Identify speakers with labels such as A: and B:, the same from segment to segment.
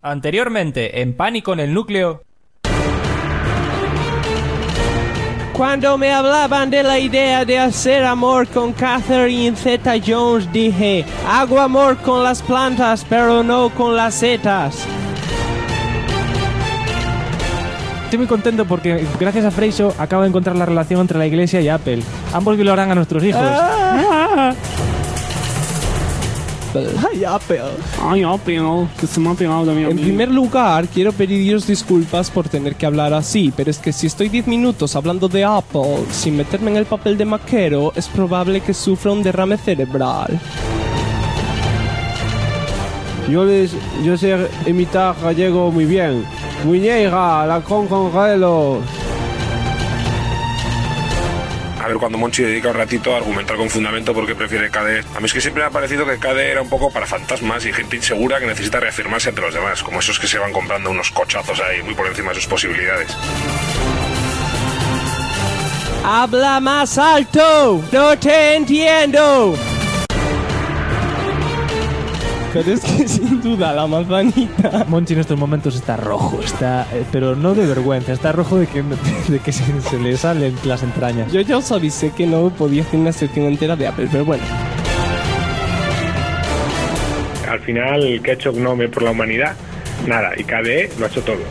A: Anteriormente, en Pánico en el Núcleo.
B: Cuando me hablaban de la idea de hacer amor con Catherine Zeta-Jones, dije, hago amor con las plantas, pero no con las setas.
C: Estoy muy contento porque gracias a Freixo acabo de encontrar la relación entre la Iglesia y Apple. Ambos violarán a nuestros hijos.
B: Ay, Apple.
D: Ay, Apple, que se me ha pegado también.
B: En primer lugar, quiero pediros disculpas por tener que hablar así, pero es que si estoy 10 minutos hablando de Apple sin meterme en el papel de maquero, es probable que sufra un derrame cerebral.
D: Yo sé imitar gallego muy bien. Muñeira, la con gelos.
E: A ver, cuando Monchi dedica un ratito a argumentar con fundamento por qué prefiere KDE. A mí es que siempre me ha parecido que KDE era un poco para fantasmas y gente insegura que necesita reafirmarse ante los demás, como esos que se van comprando unos cochazos ahí muy por encima de sus posibilidades.
B: ¡Habla más alto! ¡No te entiendo! Pero es que sin duda la manzanita...
C: Monchi en estos momentos está rojo, pero no de vergüenza, está rojo de que se le salen las entrañas.
B: Yo ya os avisé que no podía hacer una sección entera de Apple, pero bueno.
F: Al final el que ha hecho GNOME por la humanidad, nada, y KDE lo ha hecho todo.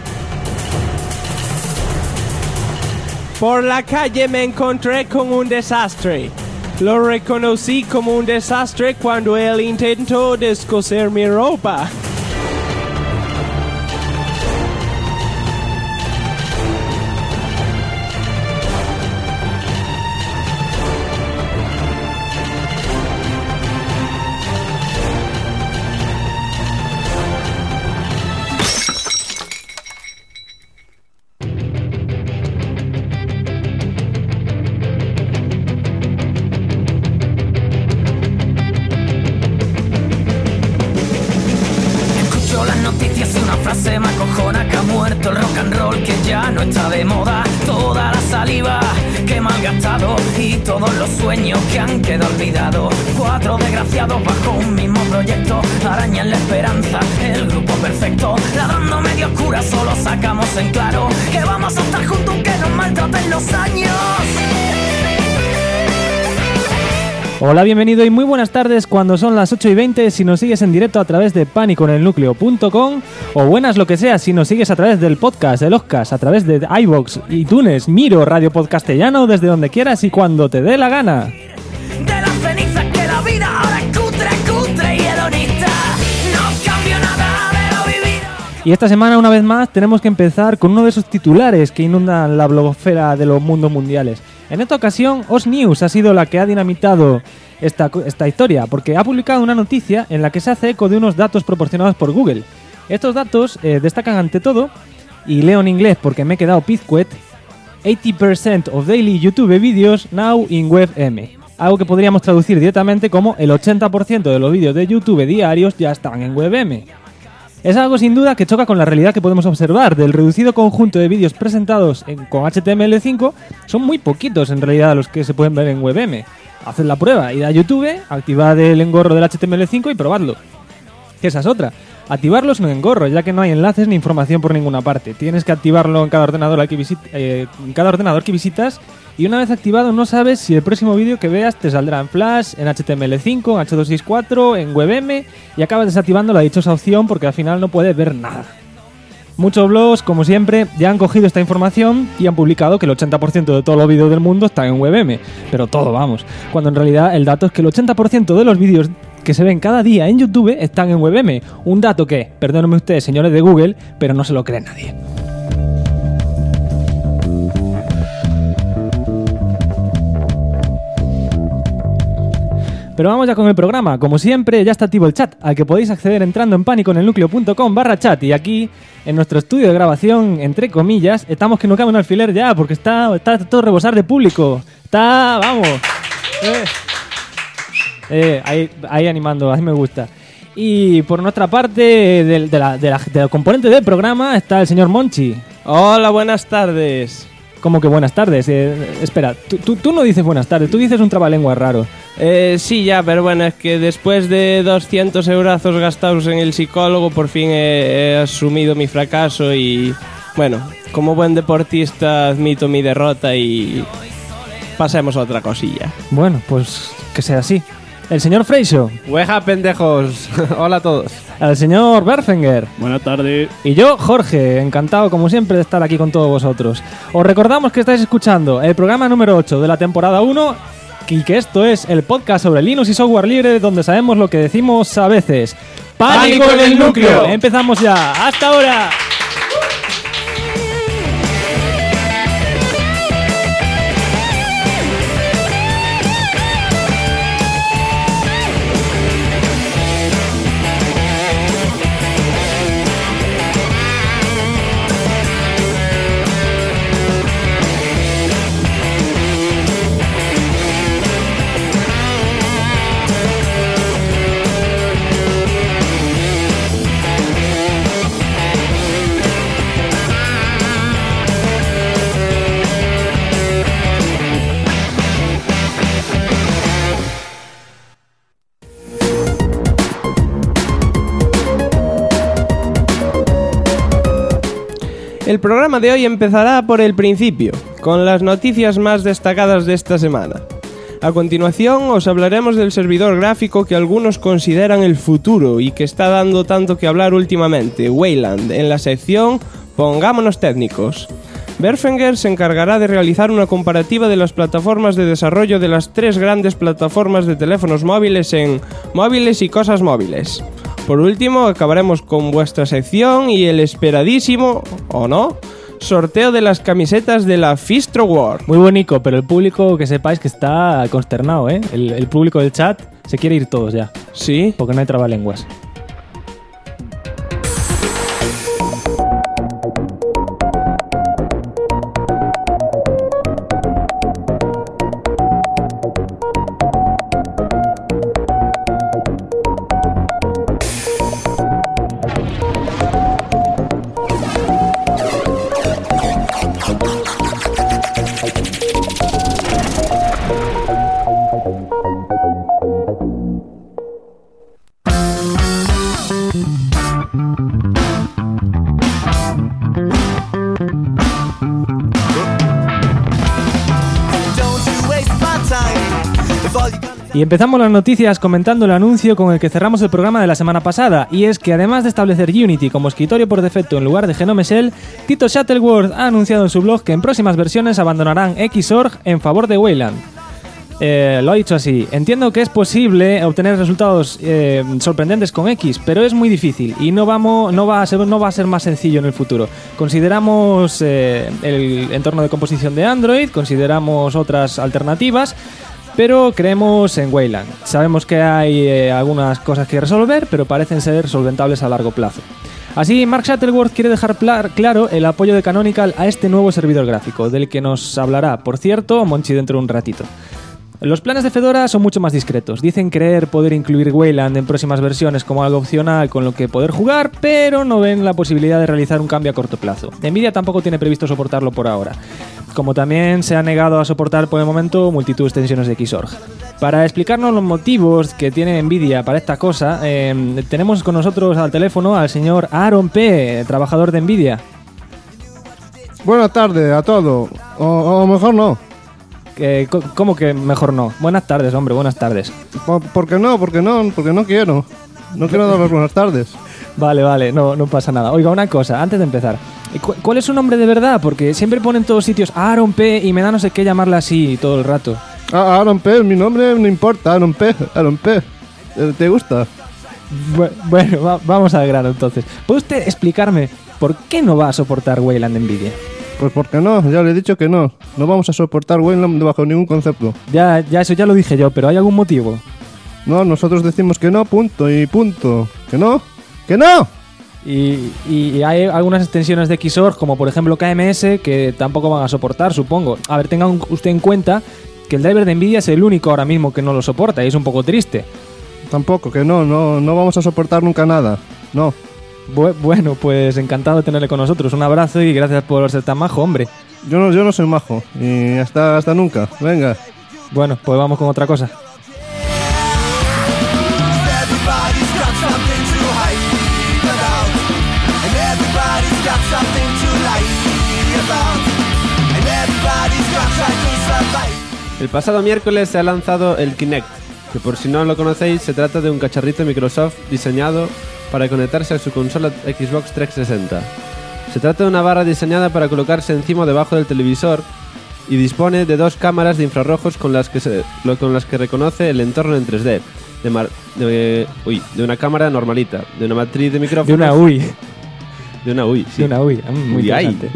B: Por la calle me encontré con un desastre. Lo reconocí como un desastre cuando él intentó descoser mi ropa.
G: Se me acojona que ha muerto el rock and roll, que ya no está de moda. Toda la saliva que me han gastado y todos los sueños que han quedado olvidados. 4 desgraciados bajo un mismo proyecto arañan la esperanza, el grupo perfecto. Ladrando medio oscura solo sacamos en claro que vamos a estar juntos aunque nos maltraten los años.
C: Hola, bienvenido y muy buenas tardes cuando son las 8:20 si nos sigues en directo a través de paniconelnucleo.com, o buenas lo que sea si nos sigues a través del podcast, del Oscars, a través de iVoox, iTunes, Miro, Radio Podcastellano, desde donde quieras y cuando te dé la gana.
G: De las cenizas que la vida ahora es cutre y hedonista. No cambio nada de lo vivido.
C: Y esta semana una vez más tenemos que empezar con uno de esos titulares que inundan la blogosfera de los mundos mundiales. En esta ocasión, Oz News ha sido la que ha dinamitado esta historia, porque ha publicado una noticia en la que se hace eco de unos datos proporcionados por Google. Estos datos destacan ante todo, y leo en inglés porque me he quedado pizcuet, 80% of daily YouTube videos now in WebM. Algo que podríamos traducir directamente como el 80% de los vídeos de YouTube diarios ya están en WebM. Es algo sin duda que choca con la realidad que podemos observar. Del reducido conjunto de vídeos presentados con HTML5, son muy poquitos en realidad los que se pueden ver en WebM. Haced la prueba, id a YouTube, activad el engorro del HTML5 y probadlo. Que esa es otra. Activarlo es un engorro, ya que no hay enlaces ni información por ninguna parte. Tienes que activarlo en cada ordenador que visitas, y una vez activado no sabes si el próximo vídeo que veas te saldrá en Flash, en HTML5, en H264, en WebM, y acabas desactivando la dichosa opción porque al final no puedes ver nada. Muchos blogs, como siempre, ya han cogido esta información y han publicado que el 80% de todos los vídeos del mundo están en WebM. Pero todo, vamos. Cuando en realidad el dato es que el 80% de los vídeos que se ven cada día en YouTube están en WebM. Un dato que, perdónenme ustedes, señores de Google, pero no se lo cree nadie. Pero vamos ya con el programa. Como siempre, ya está activo el chat, al que podéis acceder entrando en paniconelnucleo.com/chat. Y aquí, en nuestro estudio de grabación, entre comillas, estamos que no cabe un alfiler ya, porque está todo rebosar de público. Vamos. Ahí animando, así me gusta. Y por nuestra parte, de la componente del programa, está el señor Monchi.
B: Hola, buenas tardes.
C: ¿Cómo que buenas tardes? Espera, tú no dices buenas tardes, tú dices un trabalengua raro.
B: Sí, ya, pero bueno, es que después de 200 eurazos gastados en el psicólogo, por fin he asumido mi fracaso y, bueno, como buen deportista admito mi derrota y pasemos a otra cosilla.
C: Bueno, pues que sea así. El señor Freixo.
D: ¡Hueja, pendejos! Hola a todos.
C: El señor Berfinger.
H: Buenas tardes.
C: Y yo, Jorge, encantado como siempre de estar aquí con todos vosotros. Os recordamos que estáis escuchando el programa número 8 de la temporada 1 y que esto es el podcast sobre Linux y software libre donde sabemos lo que decimos a veces. ¡Pánico en el núcleo! Empezamos ya. ¡Hasta ahora!
B: El programa de hoy empezará por el principio, con las noticias más destacadas de esta semana. A continuación os hablaremos del servidor gráfico que algunos consideran el futuro y que está dando tanto que hablar últimamente, Wayland, en la sección Pongámonos técnicos. Berfinger se encargará de realizar una comparativa de las plataformas de desarrollo de las 3 grandes plataformas de teléfonos móviles en Móviles y Cosas Móviles. Por último, acabaremos con vuestra sección y el esperadísimo, ¿o no?, sorteo de las camisetas de la Fistro World.
C: Muy bonito, pero el público, que sepáis que está consternado, ¿eh? El público del chat se quiere ir todos ya.
B: ¿Sí?
C: Porque no hay trabalenguas. Y empezamos las noticias comentando el anuncio con el que cerramos el programa de la semana pasada, y es que además de establecer Unity como escritorio por defecto en lugar de Gnome Shell, Tito Shuttleworth ha anunciado en su blog que en próximas versiones abandonarán Xorg en favor de Wayland. Lo ha dicho así: entiendo que es posible obtener resultados sorprendentes con X, pero es muy difícil y no va a ser más sencillo en el futuro. Consideramos el entorno de composición de Android, consideramos otras alternativas, pero creemos en Wayland. Sabemos que hay algunas cosas que resolver, pero parecen ser solventables a largo plazo. Así, Mark Shuttleworth quiere dejar claro el apoyo de Canonical a este nuevo servidor gráfico, del que nos hablará, por cierto, Monchi dentro de un ratito. Los planes de Fedora son mucho más discretos. Dicen creer poder incluir Wayland en próximas versiones como algo opcional con lo que poder jugar, pero no ven la posibilidad de realizar un cambio a corto plazo. Nvidia tampoco tiene previsto soportarlo por ahora, como también se ha negado a soportar por el momento multitud de extensiones de Xorg. Para explicarnos los motivos que tiene Nvidia para esta cosa, tenemos con nosotros al teléfono al señor Aaron P., trabajador de Nvidia.
I: Buenas tardes a todos, o mejor no.
C: ¿Cómo que mejor no? Buenas tardes, hombre, buenas tardes.
I: ¿Por qué no? Porque no quiero. No quiero dar las buenas tardes.
C: Vale, no pasa nada. Oiga, una cosa, antes de empezar. ¿Cuál es su nombre de verdad? Porque siempre ponen en todos sitios Aaron P. y me da no sé qué llamarla así todo el rato.
I: Aaron P., mi nombre no importa, Aaron P. ¿Te gusta?
C: Bueno, vamos al grano entonces. ¿Puede usted explicarme por qué no va a soportar Wayland Nvidia?
I: Pues porque no, ya le he dicho que no. No vamos a soportar Wayland bajo ningún concepto.
C: Ya, eso ya lo dije yo, pero ¿hay algún motivo?
I: No, nosotros decimos que no, punto y punto. ¿Que no? ¡Que no!
C: Y hay algunas extensiones de Xorg, como por ejemplo KMS, que tampoco van a soportar, supongo. A ver, tenga usted en cuenta que el driver de Nvidia es el único ahora mismo que no lo soporta, y es un poco triste.
I: Tampoco, que no vamos a soportar nunca nada. No.
C: Bueno, pues encantado de tenerle con nosotros. Un abrazo y gracias por ser tan majo, hombre.
I: Yo no soy majo. Y hasta nunca. Venga.
C: Bueno, pues vamos con otra cosa.
D: El pasado miércoles se ha lanzado el Kinect, que por si no lo conocéis, se trata de un cacharrito de Microsoft diseñado para conectarse a su consola Xbox 360. Se trata de una barra diseñada para colocarse encima o debajo del televisor y dispone de 2 cámaras de infrarrojos con las que reconoce el entorno en 3D. De una cámara normalita, de una matriz de micrófonos.
C: De una UI.
D: De una UI, sí.
C: De una UI. Muy interesante.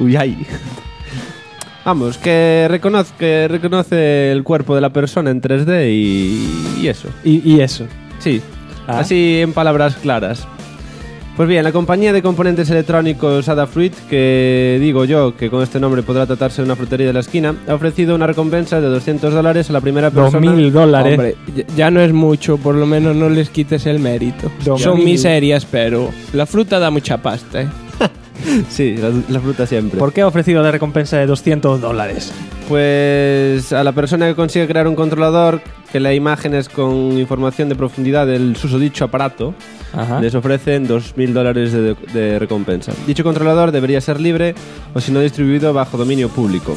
D: Vamos, que reconoce el cuerpo de la persona en 3D y eso.
C: Y eso.
D: Sí, así en palabras claras. Pues bien, la compañía de componentes electrónicos Adafruit, que digo yo que con este nombre podrá tratarse de una frutería de la esquina, ha ofrecido una recompensa de $200 a la primera persona.
C: $2.000.
B: Hombre, ya no es mucho, por lo menos no les quites el mérito. Son miserias, pero la fruta da mucha pasta, ¿eh?
D: Sí, la fruta siempre.
C: ¿Por qué ha ofrecido la recompensa de $200?
D: Pues a la persona que consiga crear un controlador que lea imágenes con información de profundidad del susodicho aparato, les ofrecen $2.000 de recompensa. Dicho controlador debería ser libre o si no distribuido bajo dominio público.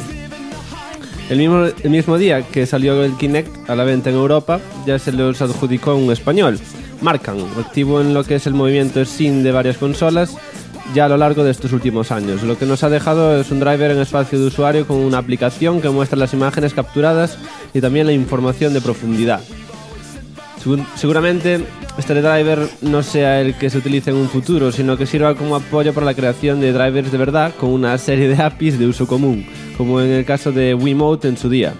D: El mismo día que salió el Kinect a la venta en Europa, ya se los adjudicó un español, Marcan, activo en lo que es el movimiento SIM de varias consolas ya a lo largo de estos últimos años. Lo que nos ha dejado es un driver en espacio de usuario con una aplicación que muestra las imágenes capturadas y también la información de profundidad. Seguramente este driver no sea el que se utilice en un futuro, sino que sirva como apoyo para la creación de drivers de verdad con una serie de APIs de uso común, como en el caso de Wiimote en su día.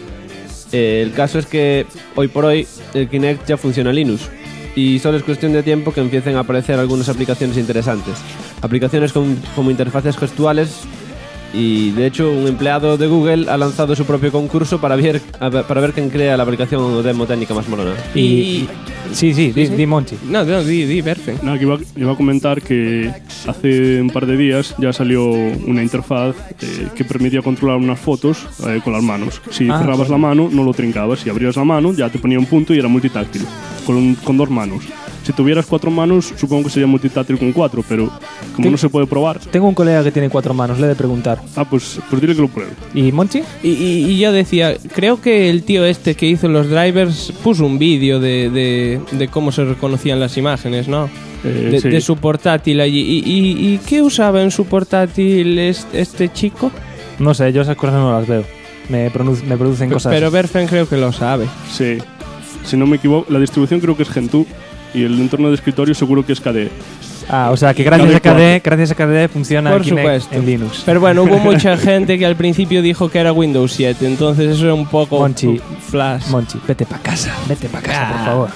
D: El caso es que hoy por hoy el Kinect ya funciona en Linux y solo es cuestión de tiempo que empiecen a aparecer algunas aplicaciones interesantes. Aplicaciones como interfaces gestuales y de hecho un empleado de Google ha lanzado su propio concurso para ver quién crea la aplicación o demo técnica más molona.
C: Sí, di Monchi.
B: No, di Berfen.
H: No, que iba a comentar que hace un par de días ya salió una interfaz que permitía controlar unas fotos con las manos. Si cerrabas la mano no lo trincabas, si abrías la mano ya te ponía un punto y era multitáctil con 2 manos. Si tuvieras 4 manos, supongo que sería multitáctil con 4, pero como no se puede probar...
C: Tengo un colega que tiene 4 manos, le he de preguntar.
H: Pues dile que lo pruebe.
C: ¿Y Monchi?
B: Y yo decía, creo que el tío este que hizo los drivers puso un vídeo de cómo se reconocían las imágenes, ¿no?
H: Sí.
B: De su portátil allí. ¿Y qué usaba en su portátil este chico?
C: No sé, yo esas cosas no las veo. Me producen cosas...
B: Pero Berfen creo que lo sabe.
H: Sí. Si no me equivoco, la distribución creo que es Gentoo. Y el entorno de escritorio seguro que es KDE.
C: O sea que gracias a KDE funciona
B: por
C: el Kinect
B: supuesto.
C: en Linux.
B: Pero bueno, hubo mucha gente que al principio dijo que era Windows 7, entonces eso era un poco
C: Monchi,
B: flash.
C: Monchi, vete pa' casa, por favor.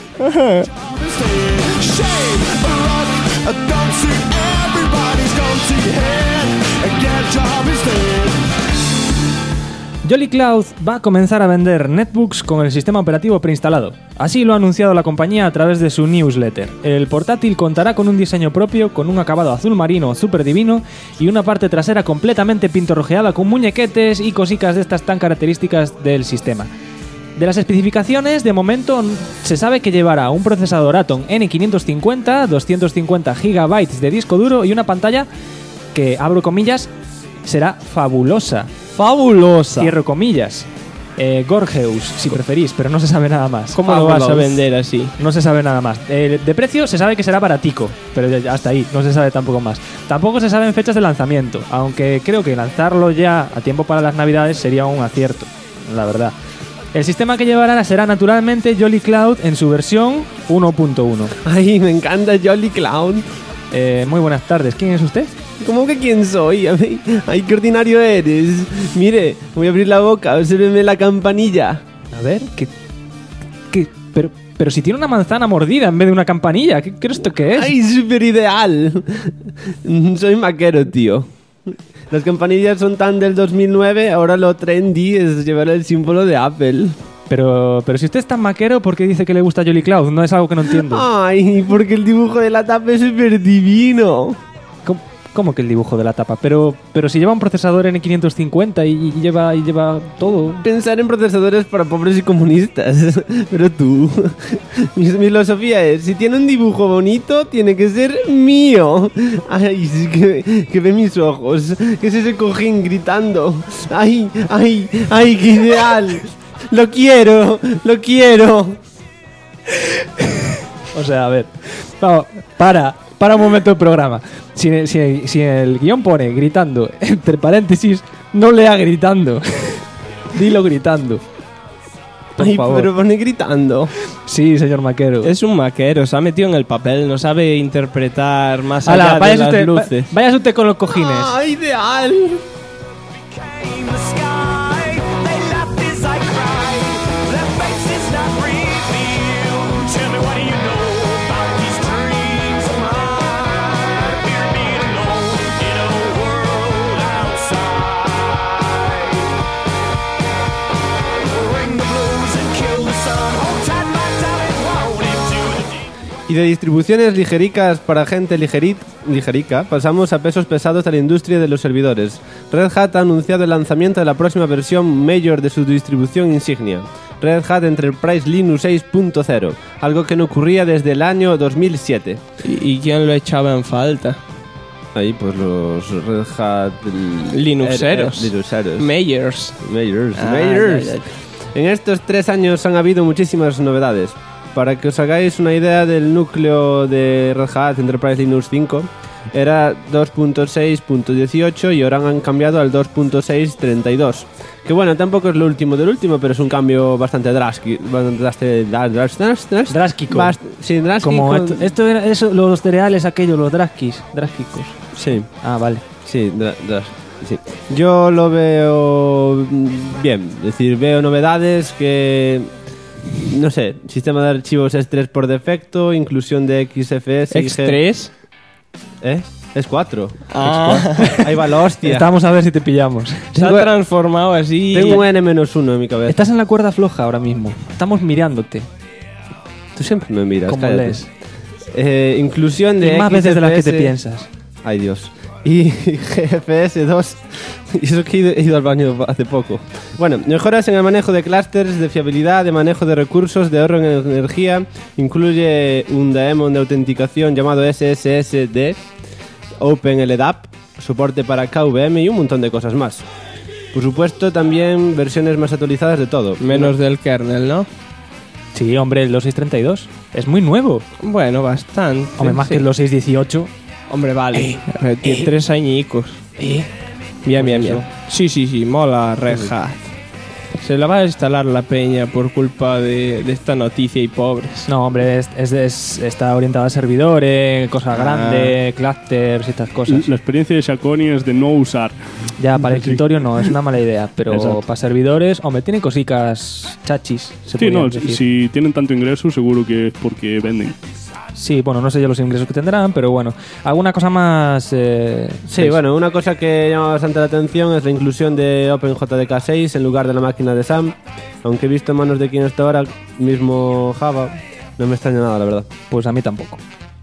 C: Jolly Cloud va a comenzar a vender netbooks con el sistema operativo preinstalado. Así lo ha anunciado la compañía a través de su newsletter. El portátil contará con un diseño propio, con un acabado azul marino súper divino y una parte trasera completamente pintorrojeada con muñequetes y cositas de estas tan características del sistema. De las especificaciones, de momento se sabe que llevará un procesador Atom N550, 250 GB de disco duro y una pantalla que, abro comillas, será fabulosa.
B: ¡Fabulosa!
C: Cierro comillas. Gorgeous, si preferís, pero no se sabe nada más.
B: ¿Cómo lo vas a vender así?
C: No se sabe nada más. De precio se sabe que será baratico, pero hasta ahí, no se sabe tampoco más. Tampoco se saben fechas de lanzamiento, aunque creo que lanzarlo ya a tiempo para las navidades sería un acierto, la verdad. El sistema que llevará será naturalmente Jolly Cloud en su versión 1.1.
D: Ay, me encanta Jolly Cloud.
C: Muy buenas tardes, ¿quién es usted?
D: ¿Cómo que quién soy? Ay, qué ordinario eres. Mire, voy a abrir la boca, obsérveme la campanilla.
C: A ver, pero si tiene una manzana mordida en vez de una campanilla, ¿qué esto qué es?
D: Ay, súper ideal. Soy maquero, tío. Las campanillas son tan del 2009, ahora lo trendy es llevar el símbolo de Apple.
C: Pero si usted es tan maquero, ¿por qué dice que le gusta Jolly Cloud? No es algo que no entiendo.
D: Ay, porque el dibujo de la tapa es súper divino.
C: ¿Cómo que el dibujo de la tapa? Pero si lleva un procesador N550 y lleva todo.
D: Pensar en procesadores para pobres y comunistas. Pero tú... Mi filosofía es, si tiene un dibujo bonito, tiene que ser mío. Ay, sí que ve mis ojos. Que es ese cojín gritando. Ay, qué ideal. Lo quiero.
C: O sea, a ver. Vamos, para un momento el programa. Si el guión pone gritando, entre paréntesis, no lea gritando. Dilo gritando. Por favor.
D: Pero pone gritando.
C: Sí, señor maquero.
B: Es un maquero, se ha metido en el papel, no sabe interpretar más allá de las luces.
C: Váyase usted con los cojines.
D: ¡Ah, ideal! Y de distribuciones ligericas para gente ligerica, pasamos a pesos pesados de la industria de los servidores. Red Hat ha anunciado el lanzamiento de la próxima versión Major de su distribución insignia, Red Hat Enterprise Linux 6.0, algo que no ocurría desde el año 2007.
B: ¿Y quién lo echaba en falta?
D: Ahí, pues los Red Hat...
B: Linuxeros. Majors.
D: En estos 3 años han habido muchísimas novedades. Para que os hagáis una idea del núcleo de Red Hat Enterprise Linux 5, era 2.6.18 y ahora han cambiado al 2.6.32. Que bueno, tampoco es lo último del último, pero es un cambio bastante drástico. Sí, drástico.
C: Como esto era eso, los cereales aquellos, los drásquicos.
D: Sí.
C: Ah, vale.
D: Sí, sí. Yo lo veo bien. Es decir, veo novedades que... No sé, sistema de archivos S3 por defecto, inclusión de XFS.
B: ¿X3?
D: Es 4.
B: Ah.
D: Ahí va la hostia.
C: Estamos a ver si te pillamos.
B: Se ha transformado así.
D: Tengo un N-1 en mi cabeza.
C: Estás en la cuerda floja ahora mismo. Estamos mirándote.
D: Tú siempre me miras.
C: ¿Cómo lees?
D: Inclusión de
C: y más
D: XFS,
C: veces de las que te piensas.
D: Ay, Dios. Y GFS 2. Y eso que he ido al baño hace poco. Bueno, mejoras en el manejo de clústeres, de fiabilidad, de manejo de recursos, de ahorro en energía. Incluye un daemon de autenticación llamado SSSD, OpenLDAP, soporte para KVM y un montón de cosas más. Por supuesto, también versiones más actualizadas de todo.
B: Menos del kernel, ¿no?
C: Sí, hombre, el 2.6.32. Es muy nuevo.
B: Bueno, bastante.
C: Hombre, más que el 2.6.18.
B: Hombre, vale. Tiene 3 añicos. Bien. Sí, mola Red Hat. Se la va a instalar la peña por culpa de esta noticia y pobres.
C: No, hombre, está orientada a servidores, cosas grandes, clusters y estas cosas.
H: La experiencia de Shakoni es de no usar.
C: Ya, para el escritorio no, es una mala idea. Pero
H: exacto.
C: Para servidores, hombre, tiene cositas chachis.
H: Sí, no, si tienen tanto ingreso, seguro que es porque venden.
C: Sí, bueno, no sé yo los ingresos que tendrán, pero bueno, alguna cosa más...
D: sí, bueno, una cosa que llama bastante la atención es la inclusión de OpenJDK 6 en lugar de la máquina de SAM, aunque he visto en manos de quien está ahora mismo Java, no me extraña nada, la verdad.
C: Pues a mí tampoco.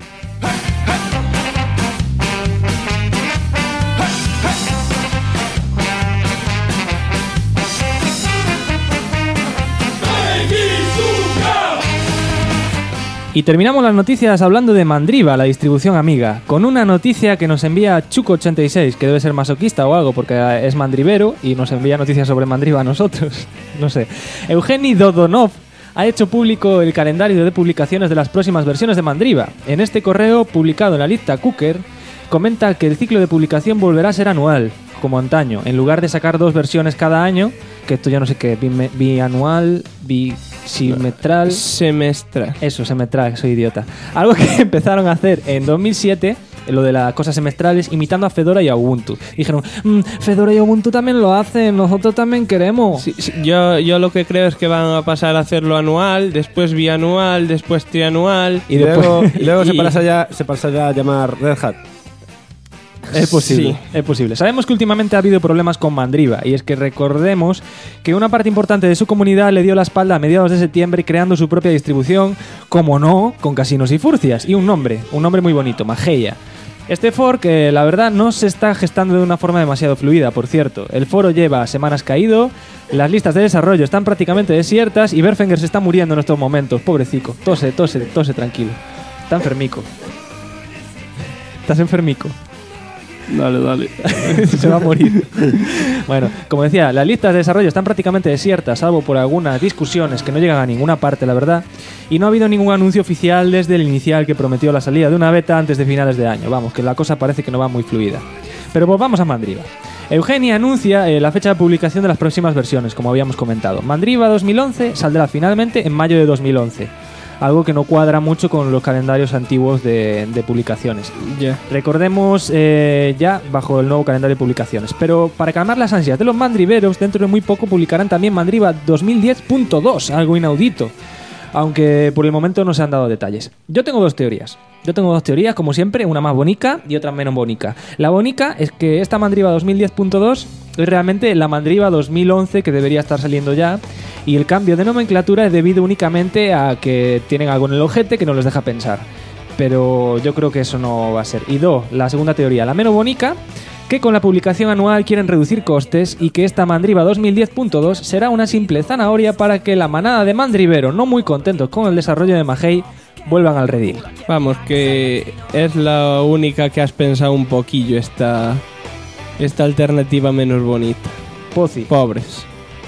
C: Y terminamos las noticias hablando de Mandriva, la distribución amiga, con una noticia que nos envía Chuco86, que debe ser masoquista o algo, porque es mandrivero y nos envía noticias sobre Mandriva a nosotros. No sé. Evgeny Dodonov ha hecho público el calendario de publicaciones de las próximas versiones de Mandriva. En este correo, publicado en la lista Cooker, comenta que el ciclo de publicación volverá a ser anual, como antaño, en lugar de sacar 2 versiones cada año, que esto ya no sé qué, bianual, semestral. Eso, semestral, soy idiota. Algo que empezaron a hacer en 2007, lo de las cosas semestrales, imitando a Fedora y a Ubuntu. Dijeron, Fedora y Ubuntu también lo hacen, nosotros también queremos.
B: Sí, yo lo que creo es que van a pasar a hacerlo anual, después bianual, después trianual.
D: Y luego se pasará a llamar Red Hat.
C: Es posible, sí. Es posible. Sabemos que últimamente ha habido problemas con Mandriva, y es que recordemos que una parte importante de su comunidad le dio la espalda a mediados de septiembre creando su propia distribución, como no, con casinos y furcias, y un nombre muy bonito, Mageia. Este fork, la verdad, no se está gestando de una forma demasiado fluida, por cierto. El foro lleva semanas caído, las listas de desarrollo están prácticamente desiertas y Berfenger se está muriendo en estos momentos. Pobrecico. Tose tranquilo. Está enfermico. ¿Estás enfermico?
H: Dale.
C: Se va a morir. Bueno, como decía, las listas de desarrollo están prácticamente desiertas, salvo por algunas discusiones que no llegan a ninguna parte, la verdad. Y no ha habido ningún anuncio oficial desde el inicial que prometió la salida de una beta antes de finales de año. Vamos, que la cosa parece que no va muy fluida. Pero volvamos a Mandriva. Eugenia anuncia la fecha de publicación de las próximas versiones, como habíamos comentado. Mandriva 2011 saldrá finalmente en mayo de 2011. Algo que no cuadra mucho con los calendarios antiguos de publicaciones. Recordemos ya bajo el nuevo calendario de publicaciones. Pero para calmar las ansias de los mandriveros, dentro de muy poco publicarán también Mandriva 2010.2, algo inaudito. Aunque por el momento no se han dado detalles. Yo tengo dos teorías, como siempre, una más bonica y otra menos bonica. La bonica es que esta Mandriva 2010.2 es realmente la Mandriva 2011 que debería estar saliendo ya, y el cambio de nomenclatura es debido únicamente a que tienen algo en el ojete que no les deja pensar. Pero yo creo que eso no va a ser. Y la segunda teoría, la menos bonica, que con la publicación anual quieren reducir costes y que esta Mandriva 2010.2 será una simple zanahoria para que la manada de mandriveros no muy contentos con el desarrollo de Mahei vuelvan al redil.
B: Vamos, que es la única que has pensado un poquillo esta alternativa menos bonita.
C: Pozi.
B: Pobres.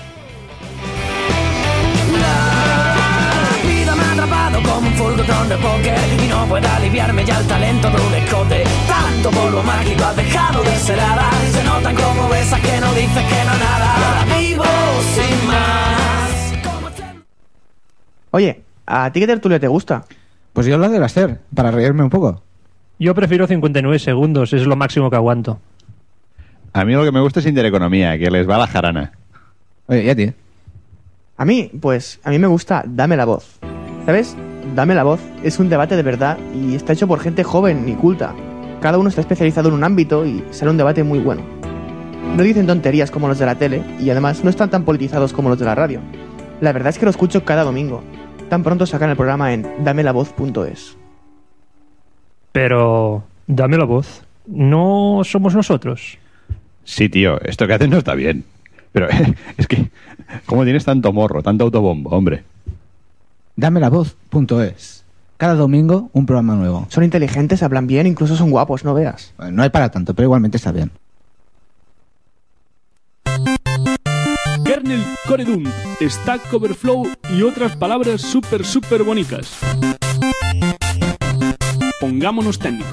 G: Como un fulgotón de póker y no puede aliviarme ya el talento de un escote. Tanto polvo mágico has dejado de ser hada. Se notan como besas que no dices que no nada. Ahora vivo sin más.
J: Oye, ¿a ti qué tertulia te gusta?
K: Pues yo la de hacer, para reírme un poco.
L: Yo prefiero 59 segundos, es lo máximo que aguanto.
M: A mí lo que me gusta es Intereconomía, que les va la jarana.
K: Oye, ¿y a ti?
J: A mí me gusta Dame la Voz. ¿Sabes? Dame la Voz es un debate de verdad y está hecho por gente joven y culta. Cada uno está especializado en un ámbito y sale un debate muy bueno. No dicen tonterías como los de la tele y además no están tan politizados como los de la radio. La verdad es que lo escucho cada domingo. Tan pronto sacan el programa en damelavoz.es.
L: Pero... Dame la Voz. ¿No somos nosotros?
M: Sí, tío, esto que haces no está bien. Pero es que... ¿Cómo tienes tanto morro, tanto autobombo, hombre?
K: Damelavoz.es. Cada domingo un programa nuevo.
J: Son inteligentes, hablan bien, incluso son guapos, no veas.
K: Bueno, no hay para tanto, pero igualmente está bien.
H: Kernel Core Dunt, Stack Overflow y otras palabras súper bonitas. Pongámonos técnicos.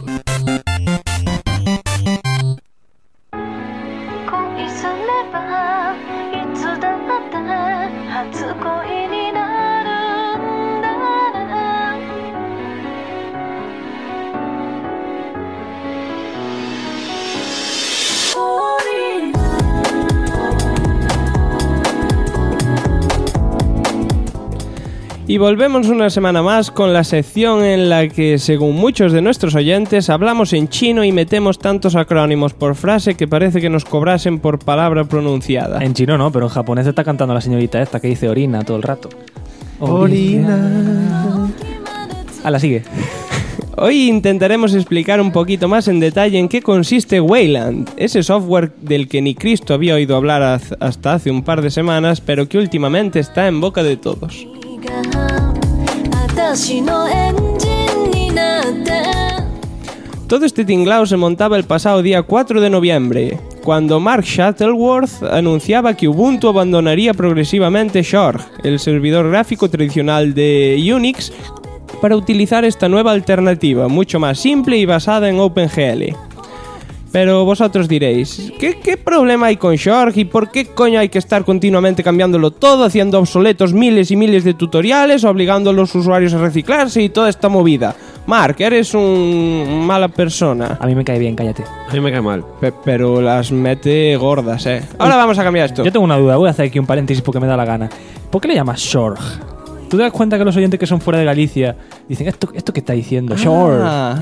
B: Y volvemos una semana más con la sección en la que, según muchos de nuestros oyentes, hablamos en chino y metemos tantos acrónimos por frase que parece que nos cobrasen por palabra pronunciada.
C: En chino no, pero en japonés está cantando la señorita esta que dice orina todo el rato.
B: Orina.
C: La sigue.
B: Hoy intentaremos explicar un poquito más en detalle en qué consiste Wayland, ese software del que ni Cristo había oído hablar hasta hace un par de semanas, pero que últimamente está en boca de todos. Todo este tinglao se montaba el pasado día 4 de noviembre, cuando Mark Shuttleworth anunciaba que Ubuntu abandonaría progresivamente Xorg, el servidor gráfico tradicional de Unix, para utilizar esta nueva alternativa, mucho más simple y basada en OpenGL. Pero vosotros diréis, ¿qué problema hay con Xorg y por qué coño hay que estar continuamente cambiándolo todo, haciendo obsoletos miles y miles de tutoriales, obligando a los usuarios a reciclarse y toda esta movida? Mark, eres un mala persona.
C: A mí me cae bien, cállate.
D: A mí me cae mal.
B: Pero las mete gordas, Ahora vamos a cambiar esto.
C: Yo tengo una duda, voy a hacer aquí un paréntesis porque me da la gana. ¿Por qué le llamas Xorg? ¿Tú te das cuenta que los oyentes que son fuera de Galicia dicen, ¿esto qué está diciendo? Xorg.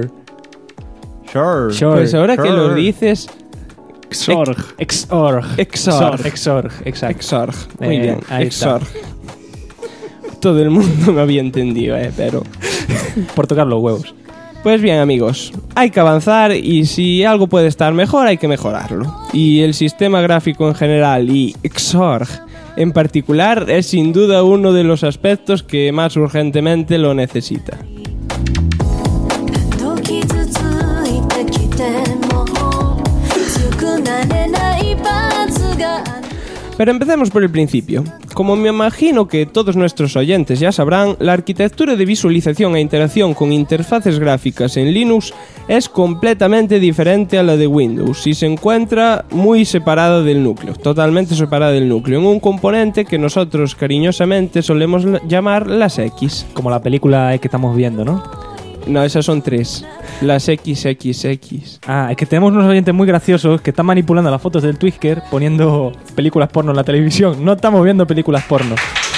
B: Sure. Pues ahora que lo dices...
C: Xorg. Xorg. Exacto.
B: Xorg. Muy bien. Xorg. Todo el mundo me había entendido, pero...
C: Por tocar los huevos.
B: Pues bien, amigos, hay que avanzar y si algo puede estar mejor hay que mejorarlo. Y el sistema gráfico en general y Xorg en particular es sin duda uno de los aspectos que más urgentemente lo necesita. Pero empecemos por el principio. Como me imagino que todos nuestros oyentes ya sabrán, la arquitectura de visualización e interacción con interfaces gráficas en Linux es completamente diferente a la de Windows y se encuentra muy separada del núcleo, totalmente separada del núcleo, en un componente que nosotros cariñosamente solemos llamar las X.
C: Como la película que estamos viendo, ¿no?
B: No, esas son 3. Las XXX.
C: Ah, es que tenemos unos oyentes muy graciosos que están manipulando las fotos del Twitter poniendo películas porno en la televisión. No estamos viendo películas porno.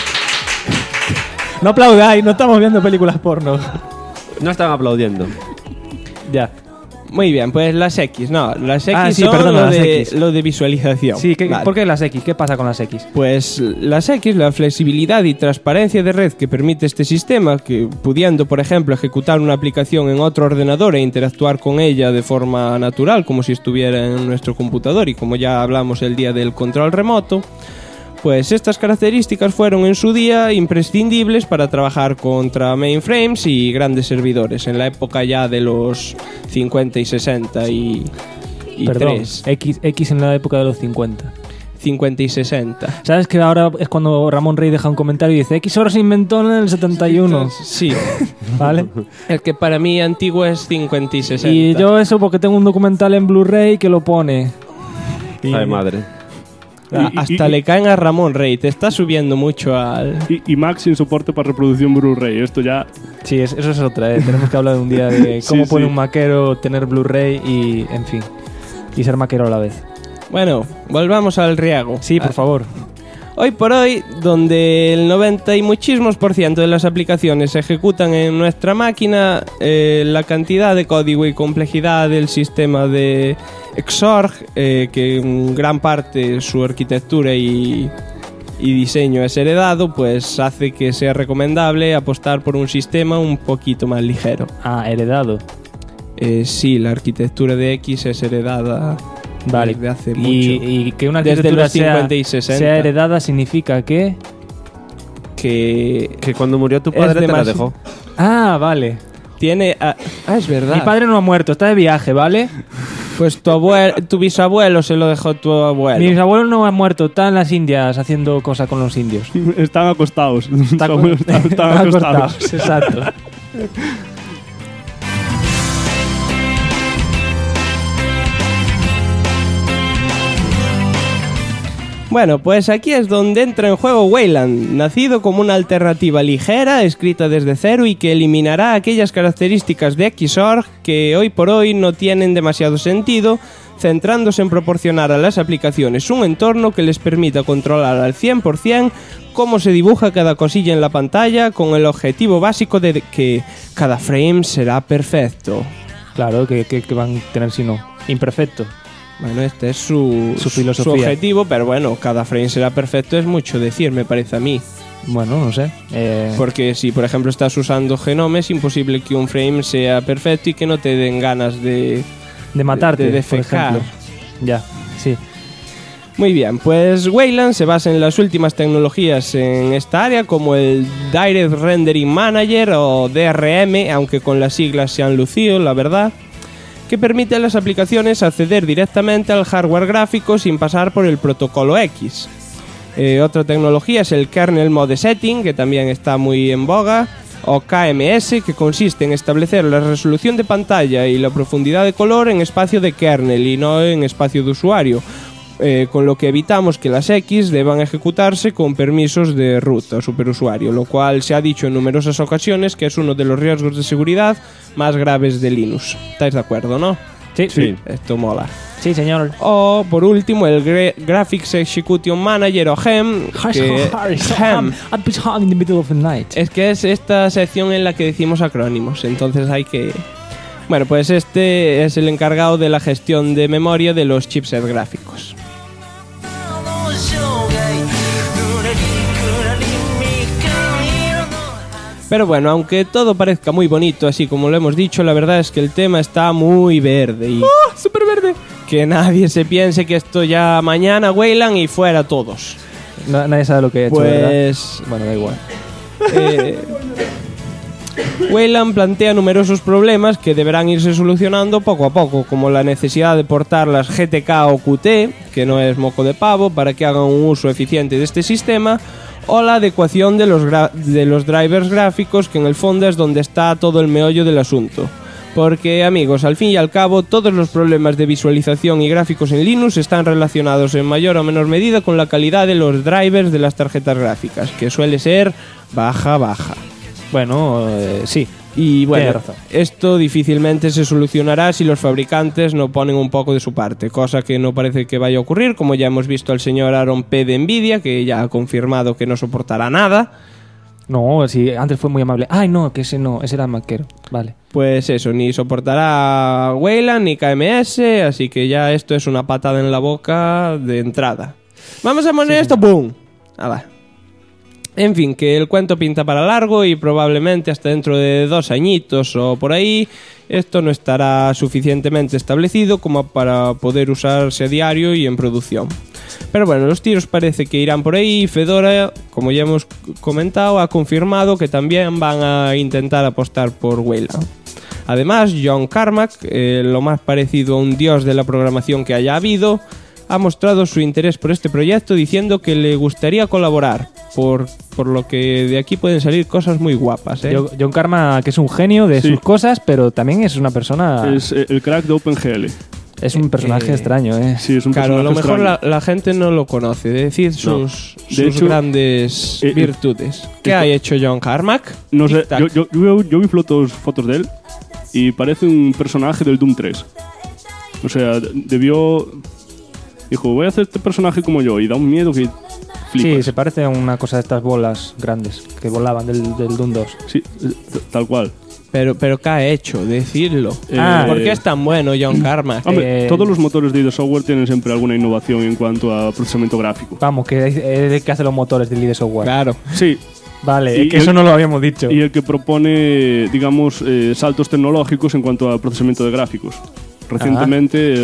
C: No aplaudáis, no estamos viendo películas porno.
D: No están aplaudiendo.
C: Ya.
B: Muy bien, pues las X, no, las X
C: sí,
B: son
C: perdona,
B: lo de visualización.
C: Sí,
B: vale.
C: ¿Por qué las X? ¿Qué pasa con las X?
B: Pues las X, la flexibilidad y transparencia de red que permite este sistema, que pudiendo, por ejemplo, ejecutar una aplicación en otro ordenador e interactuar con ella de forma natural, como si estuviera en nuestro computador, y como ya hablamos el día del control remoto, pues estas características fueron en su día imprescindibles para trabajar contra mainframes y grandes servidores, en la época ya de los 50 y 60 y
C: Perdón,
B: 3.
C: X en la época de los 50.
B: 50 y 60.
C: ¿Sabes que ahora es cuando Ramón Rey deja un comentario y dice X ahora se inventó en el 71?
B: Sí.
C: ¿Vale?
B: El que para mí antiguo es 50 y 60.
C: Y yo eso porque tengo un documental en Blu-ray que lo pone.
D: Ay, madre.
B: Hasta le caen a Ramón Rey, te está subiendo mucho al...
H: Y Mac sin soporte para reproducción Blu-ray, esto ya...
C: Sí, eso es otra, tenemos que hablar un día de cómo puede un maquero tener Blu-ray y, en fin, y ser maquero a la vez.
B: Bueno, volvamos al riego.
C: Sí, por favor.
B: Hoy por hoy, donde el 90 y muchísimos % de las aplicaciones se ejecutan en nuestra máquina, la cantidad de código y complejidad del sistema de Xorg, que en gran parte su arquitectura y diseño es heredado, pues hace que sea recomendable apostar por un sistema un poquito más ligero.
C: Ah, heredado.
B: Sí, la arquitectura de X es heredada.
C: Vale,
B: desde hace mucho.
C: Y que una
B: desde
C: arquitectura
B: los 50 y 60.
C: sea heredada significa que
D: cuando murió tu padre te la dejó.
C: Ah, vale.
B: Tiene... es verdad.
C: Mi padre no ha muerto, está de viaje, ¿vale?
B: Pues tu bisabuelo se lo dejó tu abuelo.
C: Mi bisabuelo no ha muerto, está en las Indias haciendo cosas con los indios.
H: Están acostados.
C: Están acostados, exacto.
B: Bueno, pues aquí es donde entra en juego Wayland, nacido como una alternativa ligera, escrita desde cero y que eliminará aquellas características de Xorg que hoy por hoy no tienen demasiado sentido, centrándose en proporcionar a las aplicaciones un entorno que les permita controlar al 100% cómo se dibuja cada cosilla en la pantalla, con el objetivo básico de que cada frame será perfecto.
C: Claro, que van a tener si no, imperfecto.
B: Bueno, este es su
C: filosofía.
B: Su objetivo, pero bueno, cada frame será perfecto es mucho decir, me parece a mí.
C: Bueno, no sé.
B: Porque si, por ejemplo, estás usando Genome, es imposible que un frame sea perfecto y que no te den ganas de
C: matarte,
B: de defecar.
C: por ejemplo. Ya, sí.
B: Muy bien, pues Wayland se basa en las últimas tecnologías en esta área, como el Direct Rendering Manager o DRM, aunque con las siglas se han lucido, la verdad, que permite a las aplicaciones acceder directamente al hardware gráfico sin pasar por el protocolo X. Otra tecnología es el Kernel Mode Setting, que también está muy en boga, o KMS, que consiste en establecer la resolución de pantalla y la profundidad de color en espacio de kernel y no en espacio de usuario, con lo que evitamos que las X deban ejecutarse con permisos de root o superusuario, lo cual se ha dicho en numerosas ocasiones que es uno de los riesgos de seguridad más graves de Linux. ¿Estáis de acuerdo, no?
C: Sí.
B: Esto mola.
C: Sí, señor.
B: O, por último, el Graphics Execution Manager o GEM. Es que es esta sección en la que decimos acrónimos, entonces hay que... Bueno, pues este es el encargado de la gestión de memoria de los chipsets gráficos. Pero bueno, aunque todo parezca muy bonito, así como lo hemos dicho, la verdad es que el tema está muy verde y...
C: ¡Oh, súper verde!
B: Que nadie se piense que esto ya mañana Wayland y fuera todos.
C: Nadie sabe lo que he hecho, ¿verdad?
B: Pues...
C: Bueno, da igual.
B: Wayland plantea numerosos problemas que deberán irse solucionando poco a poco, como la necesidad de portar las GTK o QT, que no es moco de pavo, para que hagan un uso eficiente de este sistema, o la adecuación de los drivers gráficos, que en el fondo es donde está todo el meollo del asunto. Porque, amigos, al fin y al cabo, todos los problemas de visualización y gráficos en Linux están relacionados en mayor o menor medida con la calidad de los drivers de las tarjetas gráficas, que suele ser baja.
C: Bueno, sí.
B: Y bueno,
C: Tienes razón.
B: esto difícilmente se solucionará si los fabricantes no ponen un poco de su parte, cosa que no parece que vaya a ocurrir, como ya hemos visto al señor Aaron P. de Nvidia, que ya ha confirmado que no soportará nada.
C: No, sí, antes fue muy amable. Ay, no, que ese no, ese era maquero. Vale.
B: Pues eso, ni soportará Wayland ni KMS, así que ya esto es una patada en la boca de entrada. Vamos a poner esto, ¡boom! En fin, que el cuento pinta para largo y probablemente hasta dentro de 2 añitos o por ahí esto no estará suficientemente establecido como para poder usarse a diario y en producción. Pero bueno, los tiros parece que irán por ahí y Fedora, como ya hemos comentado, ha confirmado que también van a intentar apostar por Wayland. Además, John Carmack, lo más parecido a un dios de la programación que haya habido, ha mostrado su interés por este proyecto diciendo que le gustaría colaborar, por lo que de aquí pueden salir cosas muy guapas, ¿eh?
C: John Carmack, que es un genio de sus cosas, pero también es una persona...
H: Es el crack de OpenGL.
C: Es un personaje extraño, ¿eh?
H: Sí, es un
B: claro,
H: personaje
B: a lo mejor
H: extraño.
B: la gente no lo conoce, decir sus
H: hecho,
B: grandes virtudes. ¿Qué ha hecho John Carmack?
H: No sé, yo vi fotos de él y parece un personaje del Doom 3. O sea, dijo, voy a hacer este personaje como yo, y da un miedo que flipas.
C: Sí, se parece a una cosa de estas bolas grandes que volaban del Doom 2.
H: Sí, tal cual.
B: Pero ¿qué ha hecho? Decirlo. ¿Por qué es tan bueno John Carmack?
H: Hombre, todos los motores de ID Software tienen siempre alguna innovación en cuanto a procesamiento gráfico.
C: Vamos, que es el que hace los motores del ID Software.
B: Claro.
H: Sí.
C: Vale, es que eso no lo habíamos dicho.
H: Y el que propone, digamos, saltos tecnológicos en cuanto a procesamiento de gráficos. Recientemente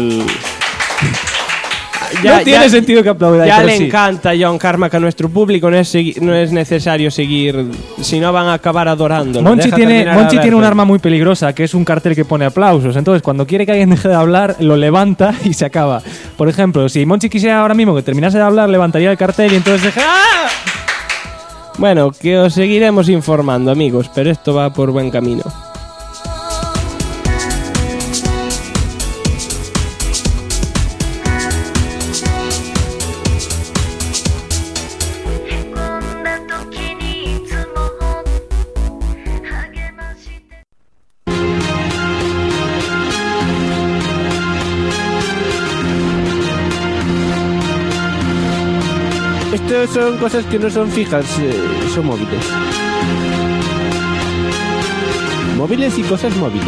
C: no tiene sentido que aplaudáis.
B: Ya le encanta John Carmack a nuestro público, no es necesario seguir, si no van a acabar adorándolo.
C: Monchi tiene un arma muy peligrosa, que es un cartel que pone aplausos. Entonces, cuando quiere que alguien deje de hablar, lo levanta y se acaba. Por ejemplo, si Monchi quisiera ahora mismo que terminase de hablar, levantaría el cartel y entonces deja... ¡Ah!
B: Bueno, que os seguiremos informando, amigos, pero esto va por buen camino. Estos son cosas que no son fijas, son móviles. Móviles y cosas móviles.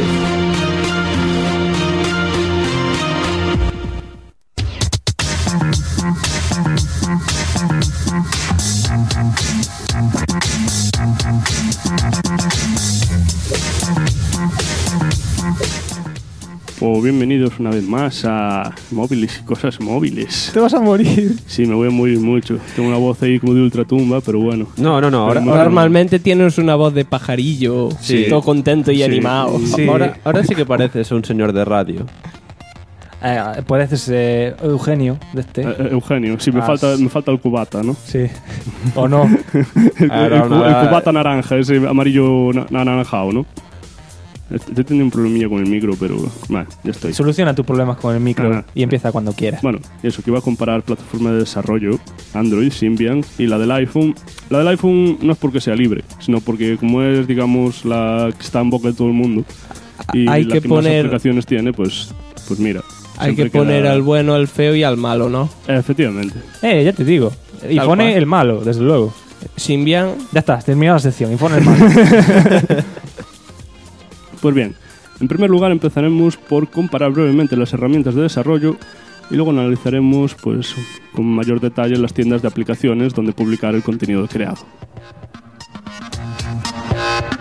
H: Bienvenidos una vez más a Móviles y Cosas Móviles.
C: Te vas a morir.
H: Sí, me voy a morir mucho. Tengo una voz ahí como de ultratumba, pero bueno.
D: No.
B: Normalmente tienes una voz de pajarillo, todo contento y animado.
D: Sí. Ahora sí que pareces un señor de radio.
C: Pareces Eugenio de este.
H: Eugenio, sí, me falta el cubata, ¿no?
C: Sí. ¿O no?
H: el cubata naranja, ese amarillo anaranjado, ¿no? Estoy teniendo un problemilla con el micro, pero bueno, ya estoy.
C: Soluciona tus problemas con el micro y empieza cuando quieras.
H: Bueno, eso, que iba a comparar plataformas de desarrollo, Android, Symbian y la del iPhone. La del iPhone no es porque sea libre, sino porque como es, digamos, la que está en boca de todo el mundo y
B: hay
H: la que más aplicaciones tiene, pues mira.
B: Hay que poner al bueno, al feo y al malo, ¿no?
H: Efectivamente.
C: Ya te digo. Y
B: Tal
C: pone
B: cual.
C: el malo, desde luego.
B: Symbian.
C: Ya está, terminado la sección. Y pone el malo.
H: Pues bien, en primer lugar empezaremos por comparar brevemente las herramientas de desarrollo y luego analizaremos pues con mayor detalle las tiendas de aplicaciones donde publicar el contenido creado.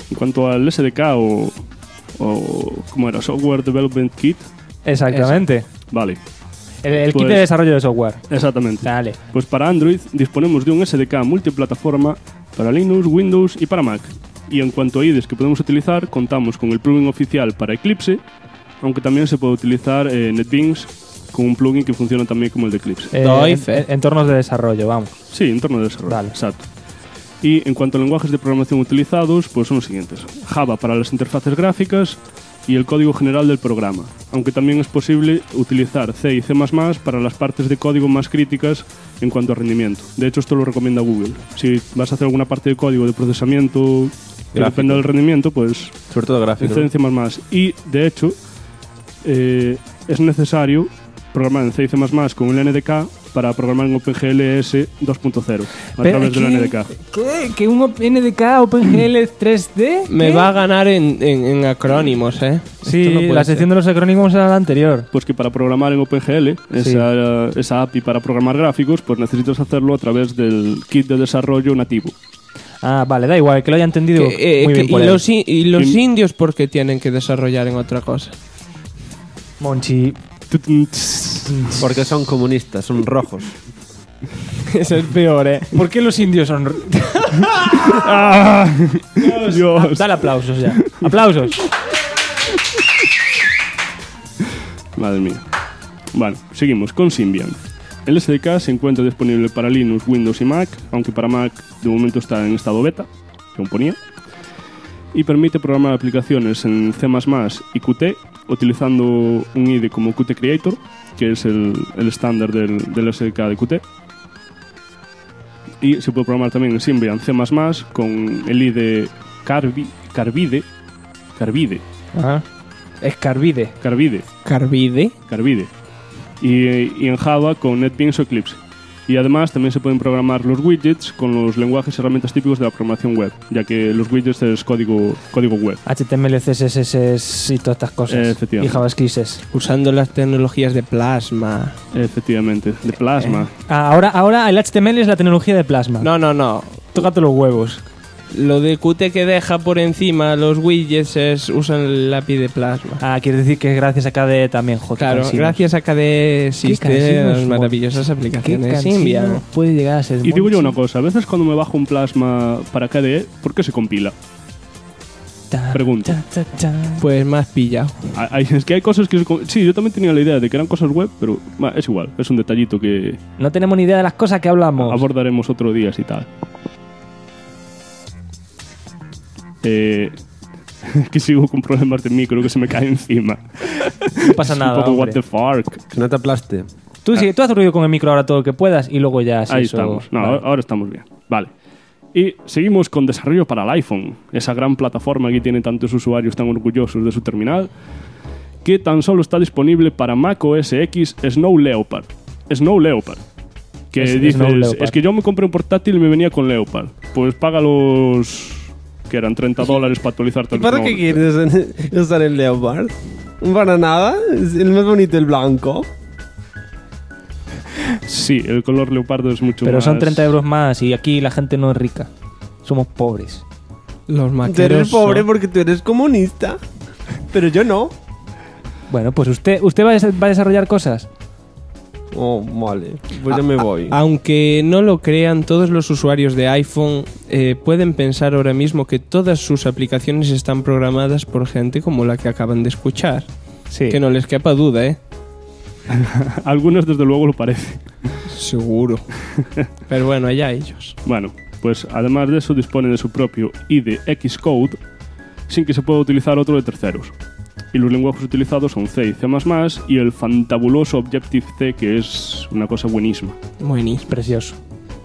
H: en cuanto al SDK o ¿cómo era? Software Development Kit.
C: Exactamente.
H: Vale.
C: El kit de desarrollo de software.
H: Exactamente.
C: Dale.
H: Pues para Android disponemos de un SDK multiplataforma para Linux, Windows y para Mac. Y en cuanto a IDEs que podemos utilizar, contamos con el plugin oficial para Eclipse, aunque también se puede utilizar NetBeans con un plugin que funciona también como el de Eclipse.
C: Entornos de desarrollo, vamos.
H: Sí, entornos de desarrollo.
C: Vale.
H: Exacto. Y en cuanto a lenguajes de programación utilizados, pues son los siguientes. Java para las interfaces gráficas y el código general del programa, aunque también es posible utilizar C y C++ para las partes de código más críticas en cuanto a rendimiento. De hecho, esto lo recomienda Google. Si vas a hacer alguna parte de código de procesamiento que depende del rendimiento, pues
D: sobre todo gráfico,
H: C y C++. Y, de hecho, es necesario programar en C y C++ con el NDK para programar en OpenGL 2.0 a través del NDK.
C: ¿Qué? ¿Que un NDK OpenGL 3D?
B: Me va a ganar en acrónimos, ¿eh?
C: Sí, no la sección de los acrónimos era la anterior.
H: Pues que para programar en OpenGL, esa API para programar gráficos, pues necesitas hacerlo a través del kit de desarrollo nativo.
C: Ah, vale, da igual, que lo haya entendido muy bien por él.
B: ¿Y los indios por qué tienen que desarrollar en otra cosa?
C: Monchi...
D: Porque son comunistas, son rojos.
C: Eso es peor, ¿eh? ¿Por qué los indios son...?
H: Dios.
C: Dale aplausos ya. ¡Aplausos!
H: Madre mía. Bueno, seguimos con Symbian. El SDK se encuentra disponible para Linux, Windows y Mac, aunque para Mac de momento está en estado beta, según ponía. Y permite programar aplicaciones en C++ y Qt utilizando un IDE como Qt Creator, que es el estándar del SDK de Qt. Y se puede programar también en Symbian C++ con el IDE Carbide.
C: Ajá. Es Carbide.
H: Y en Java con NetBeans o Eclipse. Y además también se pueden programar los widgets con los lenguajes y herramientas típicos de la programación web, ya que los widgets es código web.
C: HTML, CSS y todas estas cosas.
H: Efectivamente.
C: Y JavaScript.
B: Usando las tecnologías de Plasma.
H: Efectivamente, de Plasma.
C: Ahora el HTML es la tecnología de Plasma.
B: No.
C: Tócate los huevos.
B: Lo de Qt que deja por encima los widgets usan el API de Plasma.
C: Ah, quiere decir que gracias a KDE también, joder.
B: Claro, gracias a KDE existen las maravillosas aplicaciones Symbian.
C: Puede llegar a ser.
H: Y digo yo una cosa, a veces cuando me bajo un Plasma para KDE, ¿por qué se compila? Pregunto.
B: Pues más pillado.
H: Es que hay cosas que... Sí, yo también tenía la idea de que eran cosas web, pero es igual, es un detallito que...
C: No tenemos ni idea de las cosas que hablamos.
H: Abordaremos otro día y tal. Que sigo con problemas de micro que se me cae encima.
C: No pasa nada,
H: un poco
C: hombre.
H: what the fuck.
D: Que no te aplaste.
C: Tú haz ruido con el micro ahora todo lo que puedas y luego ya...
H: Ahí estamos. No, vale. Ahora estamos bien. Vale. Y seguimos con desarrollo para el iPhone. Esa gran plataforma que tiene tantos usuarios tan orgullosos de su terminal, que tan solo está disponible para Mac OS X Snow Leopard. Que dices, es que yo me compré un portátil y me venía con Leopard. Pues paga los... que eran $30 para actualizarte el
D: ¿Para qué quieres usar el Leopard? ¿Para nada? Es el más bonito el blanco.
H: Sí, el color leopardo es mucho
C: Pero
H: más...
C: son 30 euros más y aquí la gente no es rica. Somos pobres.
B: Los maqueros.
D: Tú eres pobre porque tú eres comunista. Pero yo no.
C: Bueno, pues usted va a desarrollar cosas.
D: Oh, vale. Pues ya me voy.
B: Aunque no lo crean, todos los usuarios de iPhone pueden pensar ahora mismo que todas sus aplicaciones están programadas por gente como la que acaban de escuchar.
C: Sí.
B: Que no les quepa duda, ¿eh?
H: Algunos desde luego lo parece.
B: Seguro. Pero bueno, allá ellos.
H: Bueno, pues además de eso dispone de su propio IDE Xcode sin que se pueda utilizar otro de terceros. Y los lenguajes utilizados son C y C++ y el fantabuloso Objective-C, que es una cosa buenísima.
B: Buenísimo.
C: Precioso.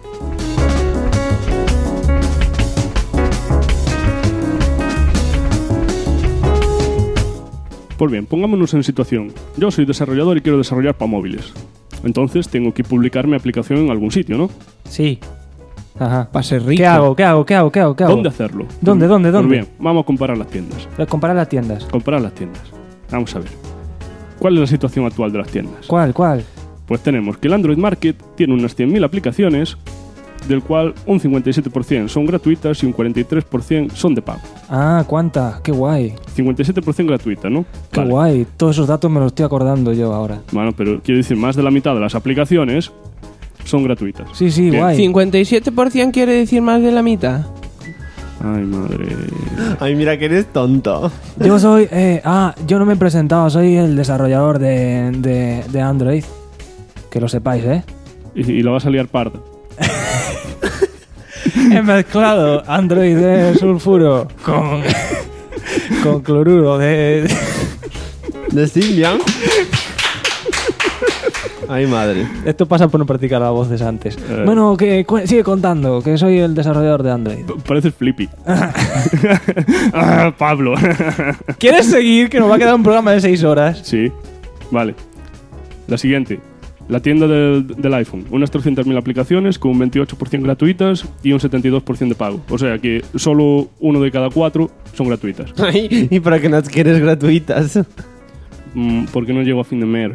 H: Pues bien, pongámonos en situación. Yo soy desarrollador y quiero desarrollar para móviles. Entonces tengo que publicar mi aplicación en algún sitio, ¿no?
C: Sí. Ajá.
B: Para ser rico.
C: ¿Qué hago?
H: ¿Dónde hacerlo?
C: ¿Dónde?
H: Pues bien, vamos a comparar las tiendas.
C: Comparar las tiendas.
H: Vamos a ver. ¿Cuál es la situación actual de las tiendas?
C: ¿Cuál?
H: Pues tenemos que el Android Market tiene unas 100.000 aplicaciones del cual un 57% son gratuitas y un 43% son de pago.
C: Ah, ¿cuántas? Qué guay.
H: 57% gratuita, ¿no?
C: Qué guay. Todos esos datos me los estoy acordando yo ahora.
H: Bueno, pero quiero decir, más de la mitad de las aplicaciones son gratuitas.
C: Sí,
H: Bien.
C: guay.
B: 57% quiere decir más de la mitad.
H: Ay, madre.
D: Ay, mira que eres tonto.
C: Yo soy... yo no me he presentado. Soy el desarrollador de Android. Que lo sepáis, ¿eh?
H: Y lo vas a liar parda.
C: He mezclado Android de sulfuro con cloruro de
D: Symbian. Ay, madre.
C: Esto pasa por no practicar las voces antes. Bueno, sigue contando, que soy el desarrollador de Android.
H: Pareces Flippy. Pablo.
C: ¿Quieres seguir? Que nos va a quedar un programa de 6 horas.
H: Sí, vale. La siguiente. La tienda del iPhone. Unas 300.000 aplicaciones con un 28% gratuitas y un 72% de pago. O sea que solo 1 de cada 4 son gratuitas.
D: Ay, ¿y para qué no quieres gratuitas?
H: Porque no llego a fin de mes.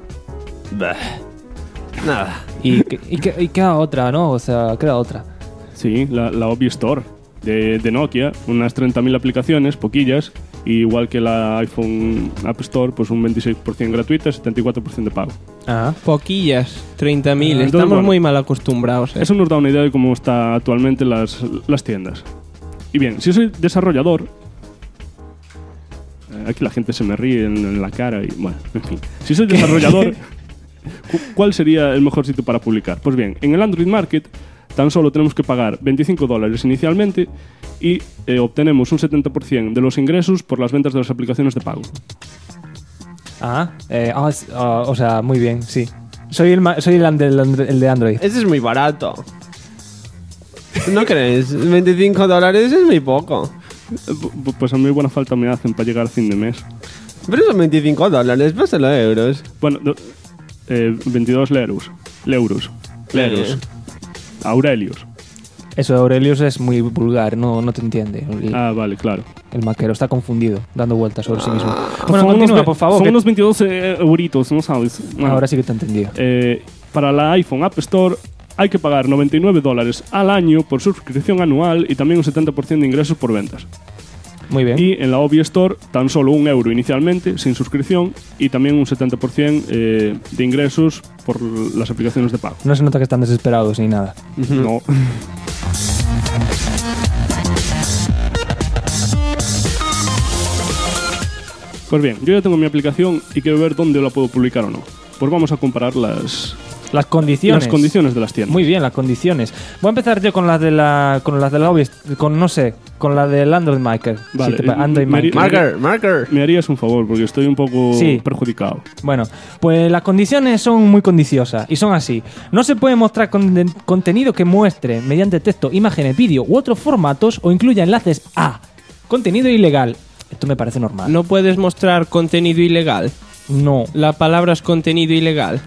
D: Nada.
C: Y queda otra, ¿no? O sea, queda otra.
H: Sí, la Obvi Store de Nokia. Unas 30.000 aplicaciones, poquillas. Y igual que la iPhone App Store, pues un 26% gratuita, 74% de pago.
B: Ah, poquillas, 30.000.
H: Entonces,
B: Estamos
H: bueno,
B: muy mal acostumbrados.
H: Eso nos da una idea de cómo está actualmente las tiendas. Y bien, si soy desarrollador... aquí la gente se me ríe en la cara y... Bueno, en fin. Si soy desarrollador, ¿cuál sería el mejor sitio para publicar? Pues bien, en el Android Market tan solo tenemos que pagar $25 inicialmente y obtenemos un 70% de los ingresos por las ventas de las aplicaciones de pago.
C: O sea, muy bien, sí. Soy el de Android.
D: Ese es muy barato. ¿No crees? $25 es muy poco.
H: Pues a mí buena falta me hacen para llegar a fin de mes.
D: Pero son $25, pásalo a euros.
H: Bueno, 22 euros. Aurelios.
C: Eso de Aurelius es muy vulgar, no te entiende.
H: Vale, claro.
C: El maquero está confundido, dando vueltas sobre sí mismo.
H: Bueno, continúa, por favor. Son unos 22 euritos, ¿no sabes? Bueno,
C: ahora sí que te he entendido.
H: Para la iPhone App Store hay que pagar $99 al año por suscripción anual y también un 70% de ingresos por ventas.
C: Muy bien.
H: Y en la Obvi Store tan solo €1 inicialmente, sin suscripción, y también un 70% de ingresos por las aplicaciones de pago.
C: No se nota que están desesperados ni nada.
H: No. Pues bien, yo ya tengo mi aplicación y quiero ver dónde la puedo publicar o no. Pues vamos a comparar las
C: condiciones.
H: Las condiciones de las tiendas.
C: Muy bien, las condiciones. Voy a empezar yo con las de la con la del Android Marker.
H: Vale.
C: Sí, Android
D: Marker.
H: Me harías un favor porque estoy un poco perjudicado.
C: Bueno, pues las condiciones son muy condiciosas y son así. No se puede mostrar contenido que muestre mediante texto, imágenes, vídeo u otros formatos o incluya enlaces a contenido ilegal. Esto me parece normal.
B: ¿No puedes mostrar contenido ilegal?
C: No.
B: La palabra es contenido ilegal.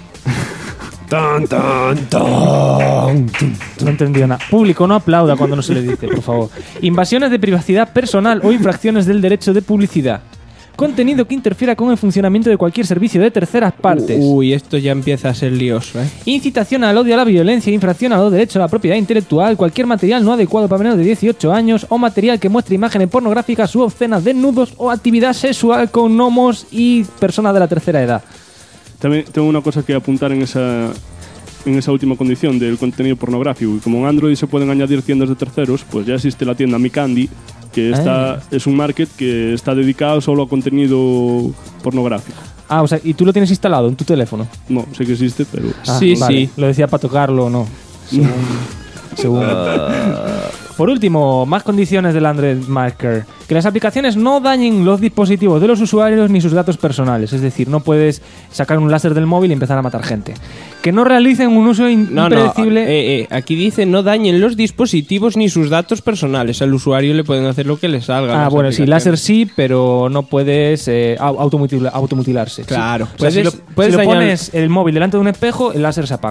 C: No he entendido nada. Público, no aplauda cuando no se le dice, por favor. Invasión de privacidad personal o infracciones del derecho de publicidad. Contenido que interfiera con el funcionamiento de cualquier servicio de terceras partes.
B: Uy, esto ya empieza a ser lioso, ¿eh?
C: Incitación al odio, a la violencia, infracción a los derechos a la propiedad intelectual, cualquier material no adecuado para menores de 18 años o material que muestre imágenes pornográficas u obscenas, desnudos o actividad sexual con gnomos y personas de la tercera edad.
H: También tengo una cosa que apuntar en esa última condición del contenido pornográfico. Y como en Android se pueden añadir tiendas de terceros, pues ya existe la tienda Mi Candy, que es un market que está dedicado solo a contenido pornográfico.
C: O sea, ¿y tú lo tienes instalado en tu teléfono?
H: No, sé que existe, pero...
B: Sí, vale. Sí.
C: Lo decía para tocarlo o no. Según. Por último, más condiciones del Android Marker. Que las aplicaciones no dañen los dispositivos de los usuarios ni sus datos personales. Es decir, no puedes sacar un láser del móvil y empezar a matar gente. Que no realicen un uso impredecible...
B: Aquí dice no dañen los dispositivos ni sus datos personales. Al usuario le pueden hacer lo que les salga.
C: Bueno, sí, láser sí, pero no puedes automutilarse.
B: Claro.
C: Sí. O sea, si lo pones el móvil delante de un espejo, el láser se apaga.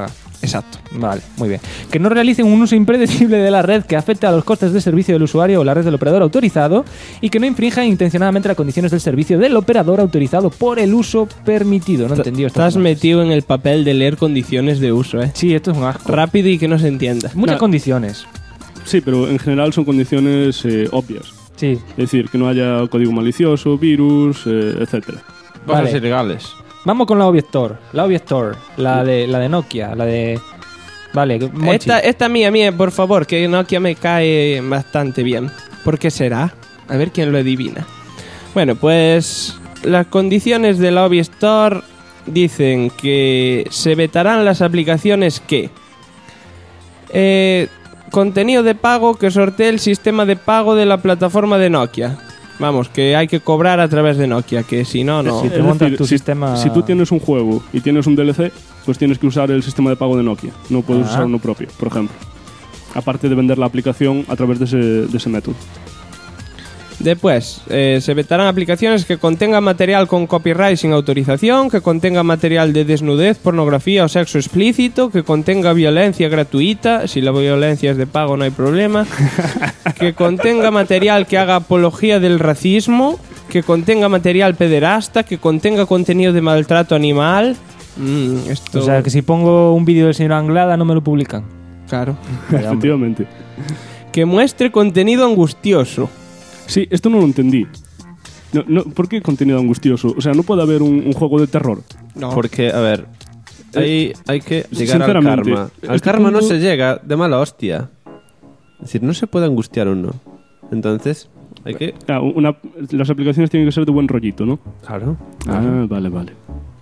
B: Exacto.
C: Vale, muy bien. Que no realicen un uso impredecible de la red que afecte a los costes de servicio del usuario o la red del operador autorizado y que no infrinjan intencionadamente las condiciones del servicio del operador autorizado por el uso permitido. No entendí esto.
B: Estás metido en el papel de leer condiciones de uso, ¿eh?
C: Sí, esto es un asco.
B: Rápido y que no se entienda.
C: Muchas condiciones.
H: Sí, pero en general son condiciones obvias.
C: Sí.
H: Es decir, que no haya código malicioso, virus, etcétera.
D: Cosas ilegales.
C: Vamos con la Obiector. La Obiector, la de Nokia, la de... Vale, Monchi.
B: Esta mía, por favor, que Nokia me cae bastante bien. ¿Por qué será? A ver quién lo adivina. Bueno, pues las condiciones de la Obiector dicen que se vetarán las aplicaciones que... contenido de pago que sortee el sistema de pago de la plataforma de Nokia. Vamos, que hay que cobrar a través de Nokia, que si no, no.
C: Si te montas tu sistema...
H: Si tú tienes un juego y tienes un DLC, pues tienes que usar el sistema de pago de Nokia. No puedes usar uno propio, por ejemplo. Aparte de vender la aplicación a través de ese método.
B: Después, se vetarán aplicaciones que contengan material con copyright sin autorización, que contenga material de desnudez, pornografía o sexo explícito, que contenga violencia gratuita, si la violencia es de pago no hay problema, que contenga material que haga apología del racismo, que contenga material pederasta, que contenga contenido de maltrato animal. Esto...
C: O sea, que si pongo un vídeo del señor Anglada no me lo publican.
B: Claro.
H: Efectivamente.
B: Que muestre contenido angustioso.
H: Sí, esto no lo entendí. No, ¿por qué contenido angustioso? O sea, no puede haber un juego de terror.
B: No.
D: Porque, a ver, hay que llegar al karma. Al karma no se llega de mala hostia. Es decir, no se puede angustiar uno. Entonces, hay que...
H: las aplicaciones tienen que ser de buen rollito, ¿no?
D: Claro.
H: Vale.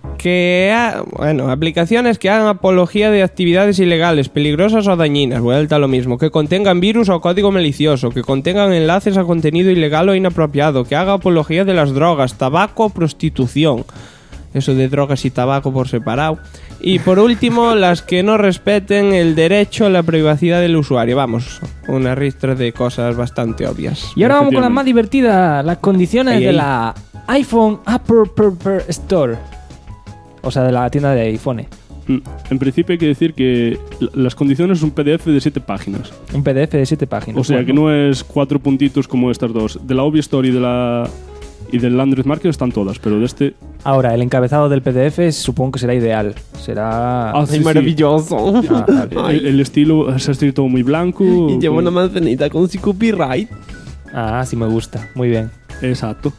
B: Aplicaciones que hagan apología de actividades ilegales, peligrosas o dañinas, vuelta a lo mismo, que contengan virus o código malicioso, que contengan enlaces a contenido ilegal o inapropiado, que haga apología de las drogas, tabaco o prostitución. Eso de drogas y tabaco por separado. Y por último, las que no respeten el derecho a la privacidad del usuario. Vamos, una ristra de cosas bastante obvias.
C: Y ahora vamos con la más divertida, las condiciones de la iPhone App Store. O sea, de la tienda de iPhone.
H: En principio hay que decir que las condiciones son un PDF de 7 páginas.
C: Un PDF de 7 páginas.
H: O sea, que no es 4 puntitos como estas dos. De la Obiector y del Android Market están todas, pero de este...
C: Ahora, el encabezado del PDF supongo que será ideal. Será...
B: Sí, maravilloso.
H: Vale. El estilo se ha escrito muy blanco.
B: Y lleva una manzanita con su copyright.
C: Sí me gusta. Muy bien.
H: Exacto.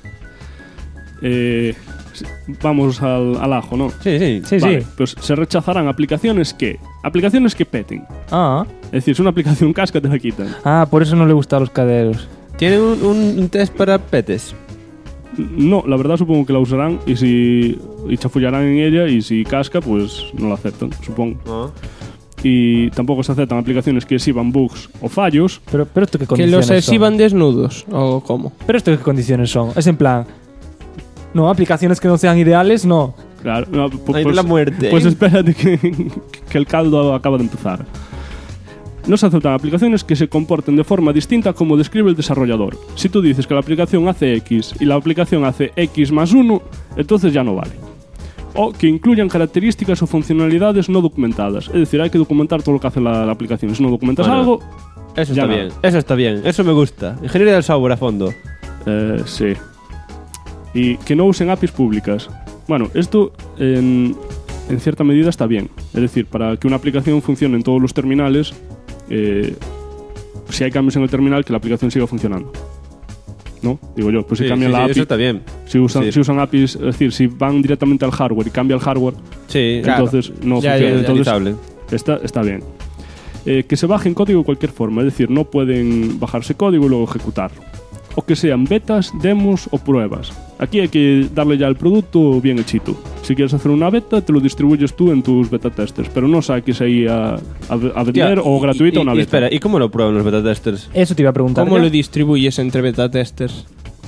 H: Vamos al ajo, ¿no?
B: Sí.
H: Vale, pues se rechazarán aplicaciones que peten. Es decir, si una aplicación casca te la quitan.
C: Por eso no le gusta a los caderos.
D: ¿Tiene un test para petes?
H: No, la verdad supongo que la usarán y chafullarán en ella y si casca, pues no la aceptan, supongo. Y tampoco se aceptan aplicaciones que exhiban bugs o fallos.
C: Pero esto qué
B: que los exhiban desnudos, ¿o cómo?
C: Pero esto qué condiciones son. Es en plan... No, aplicaciones que no sean ideales, no.
H: Claro, no,
B: Ahí de la muerte.
H: Pues espérate que el caldo acaba de empezar. No se aceptan aplicaciones que se comporten de forma distinta como describe el desarrollador. Si tú dices que la aplicación hace X y la aplicación hace X más 1, entonces ya no vale. O que incluyan características o funcionalidades no documentadas. Es decir, hay que documentar todo lo que hace la aplicación. Si no documentas algo...
D: Eso está bien. Eso está bien. Eso me gusta. Ingeniería del software a fondo.
H: Sí. Y que no usen APIs públicas. Bueno, esto en cierta medida está bien. Es decir, para que una aplicación funcione en todos los terminales, si hay cambios en el terminal, que la aplicación siga funcionando. ¿No? Digo yo, pues si cambian la API...
D: Eso está bien.
H: Si usan APIs, es decir, si van directamente al hardware y cambia el hardware, entonces no funciona. Entonces, está bien. Que se baje en código de cualquier forma, es decir, no pueden bajarse código y luego ejecutarlo. O que sean betas, demos o pruebas. Aquí hay que darle ya el producto bien hechito. Si quieres hacer una beta, te lo distribuyes tú en tus beta testers, pero no saques ahí a vender o gratuita una beta.
D: Espera, ¿y cómo lo prueban los beta testers?
C: Eso te iba a preguntar.
B: ¿Cómo lo distribuyes entre beta testers?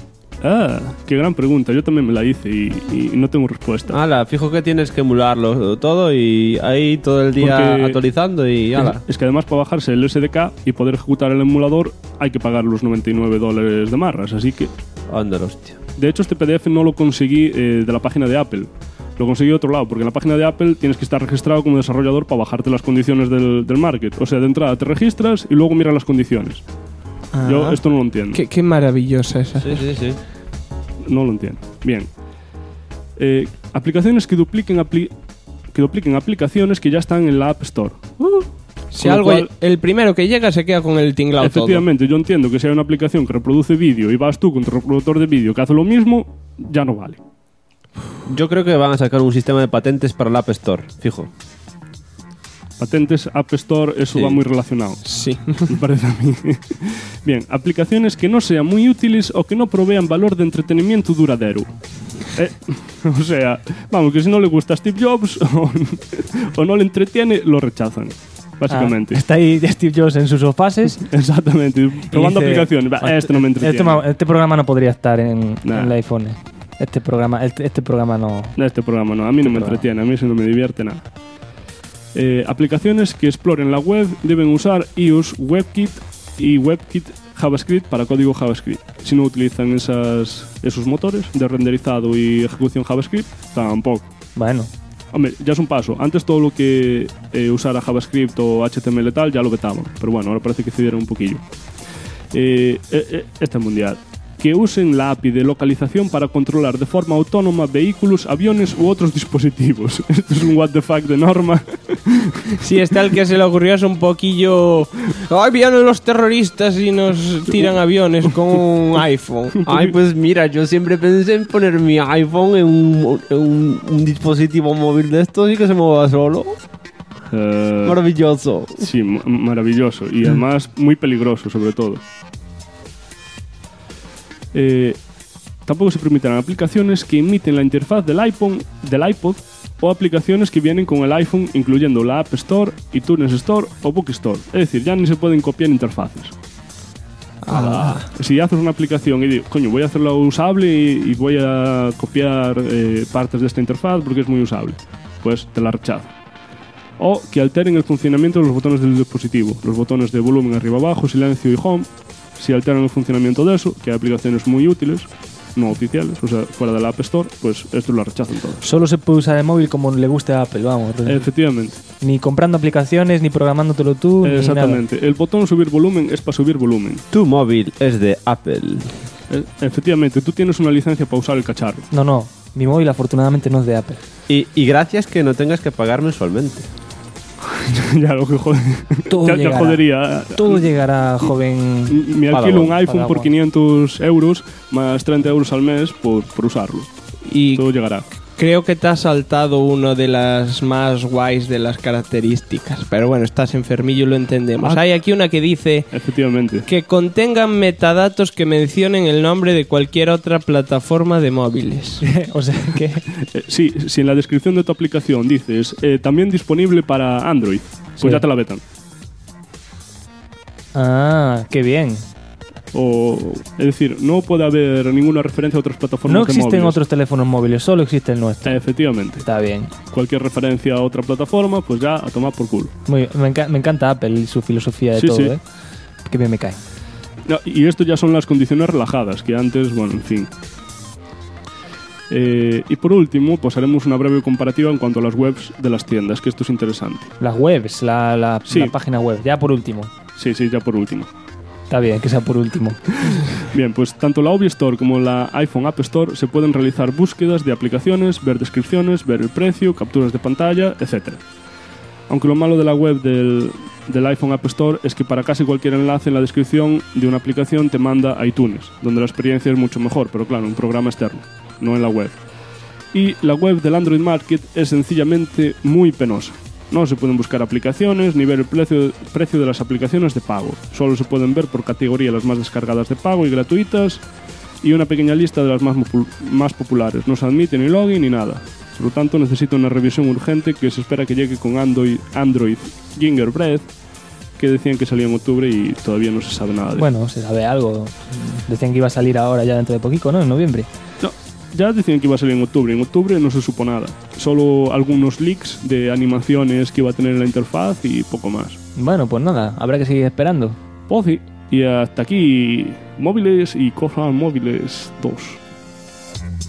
H: Qué gran pregunta. Yo también me la hice y no tengo respuesta.
D: Fijo que tienes que emularlo todo y ahí todo el día actualizando y ala.
H: Es que además para bajarse el SDK y poder ejecutar el emulador hay que pagar los $99 de marras, así que...
D: Anda, hostia.
H: De hecho, este PDF no lo conseguí de la página de Apple. Lo conseguí de otro lado, porque en la página de Apple tienes que estar registrado como desarrollador para bajarte las condiciones del market. O sea, de entrada te registras y luego miras las condiciones. Yo esto no lo entiendo.
B: Qué maravillosa esa.
D: Sí.
H: No lo entiendo. Bien. Aplicaciones que dupliquen aplicaciones que ya están en la App Store.
B: Si algo, el primero que llega se queda con el tinglado.
H: Efectivamente, yo entiendo que si hay una aplicación que reproduce vídeo y vas tú con tu reproductor de vídeo que hace lo mismo, ya no vale.
D: Yo creo que van a sacar un sistema de patentes para la App Store, fijo.
H: Patentes, App Store, eso va muy relacionado.
B: Sí.
H: Me parece a mí. Bien, aplicaciones que no sean muy útiles o que no provean valor de entretenimiento duradero. O sea, vamos, que si no le gusta a Steve Jobs o no le entretiene, lo rechazan. Básicamente.
C: Está ahí Steve Jobs en sus fases.
H: Exactamente, probando aplicaciones. Este no me entretiene.
C: Este programa no podría estar en el iPhone. Este programa no.
H: Este programa no. A mí no me entretiene, a mí eso no me divierte nada. Aplicaciones que exploren la web deben usar iOS, WebKit y WebKit JavaScript para código JavaScript. Si no utilizan esos motores de renderizado y ejecución JavaScript, tampoco.
C: Bueno.
H: Hombre, ya es un paso. Antes todo lo que usara JavaScript o HTML tal ya lo vetaban. Pero bueno, ahora parece que cedieron un poquillo. Este mundial. Que usen la API de localización para controlar de forma autónoma vehículos, aviones u otros dispositivos. Esto es un what the fuck de norma.
B: Sí, está el que se le ocurrió es un poquillo... ¡Ay, vienen los terroristas y nos tiran aviones con un iPhone!
D: Ay, pues mira, yo siempre pensé en poner mi iPhone en un dispositivo móvil de estos y que se mueva solo. Maravilloso.
H: Sí, maravilloso. Y además muy peligroso, sobre todo. Tampoco se permitirán aplicaciones que imiten la interfaz del iPod o aplicaciones que vienen con el iPhone, incluyendo la App Store, iTunes Store o Bookstore. Es decir, ya ni se pueden copiar interfaces. Si haces una aplicación y digo, coño, voy a hacerla usable y voy a copiar partes de esta interfaz porque es muy usable, pues te la rechazo. O que alteren el funcionamiento de los botones del dispositivo, los botones de volumen arriba abajo, silencio y home. Si alteran el funcionamiento de eso, que hay aplicaciones muy útiles, no oficiales, o sea, fuera de la App Store, pues esto lo rechazan todos.
C: Solo se puede usar el móvil como le guste a Apple, vamos.
H: Efectivamente.
C: Ni comprando aplicaciones, ni programándotelo tú,
H: exactamente.
C: Ni nada.
H: El botón subir volumen es para subir volumen.
D: Tu móvil es de Apple.
H: Efectivamente, tú tienes una licencia para usar el cacharro.
C: No, mi móvil afortunadamente no es de Apple.
D: Y gracias que no tengas que pagar mensualmente.
H: Ya lo que jode. Ya jodería.
C: Todo llegará, joven.
H: Me alquilo un iPhone por 500 euros más 30 euros al mes por usarlo.
B: Y
H: todo llegará.
B: Creo que te has saltado uno de las más guays de las características. Pero bueno, estás enfermillo y lo entendemos. Hay aquí una que dice...
H: Efectivamente.
B: Que contengan metadatos que mencionen el nombre de cualquier otra plataforma de móviles.
C: O sea que...
H: Sí, si en la descripción de tu aplicación dices también disponible para Android, pues ya te la vetan.
C: Ah, qué bien.
H: Es decir, no puede haber ninguna referencia a otras plataformas de móviles.
C: No existen otros teléfonos móviles, solo existe el nuestro.
H: Efectivamente.
C: Está bien.
H: Cualquier referencia a otra plataforma, pues ya a tomar por culo.
C: Me encanta Apple y su filosofía de todo, ¿eh? Qué bien me cae.
H: No, y esto ya son las condiciones relajadas, que antes, bueno, en fin. Y por último, pues haremos una breve comparativa en cuanto a las webs de las tiendas, que esto es interesante.
C: Las webs, la página web, ya por último.
H: Sí, ya por último.
C: Está bien, que sea por último.
H: Bien, pues tanto la OBI Store como la iPhone App Store se pueden realizar búsquedas de aplicaciones, ver descripciones, ver el precio, capturas de pantalla, etc. Aunque lo malo de la web del iPhone App Store es que para casi cualquier enlace en la descripción de una aplicación te manda a iTunes, donde la experiencia es mucho mejor, pero claro, un programa externo, no en la web. Y la web del Android Market es sencillamente muy penosa. No se pueden buscar aplicaciones ni ver el precio de las aplicaciones de pago. Solo se pueden ver por categoría las más descargadas de pago y gratuitas y una pequeña lista de las más populares. No se admite ni login ni nada. Por lo tanto, necesita una revisión urgente que se espera que llegue con Android Gingerbread, que decían que salía en octubre y todavía no se sabe nada de
C: Bueno, se sabe algo. Decían que iba a salir ahora ya dentro de poquito, ¿no? En noviembre.
H: No. Ya decían que iba a salir en octubre. En octubre no se supo nada. Solo algunos leaks de animaciones que iba a tener en la interfaz y poco más.
C: Bueno, pues nada, habrá que seguir esperando.
H: Pues sí. Y hasta aquí móviles y cosas móviles 2.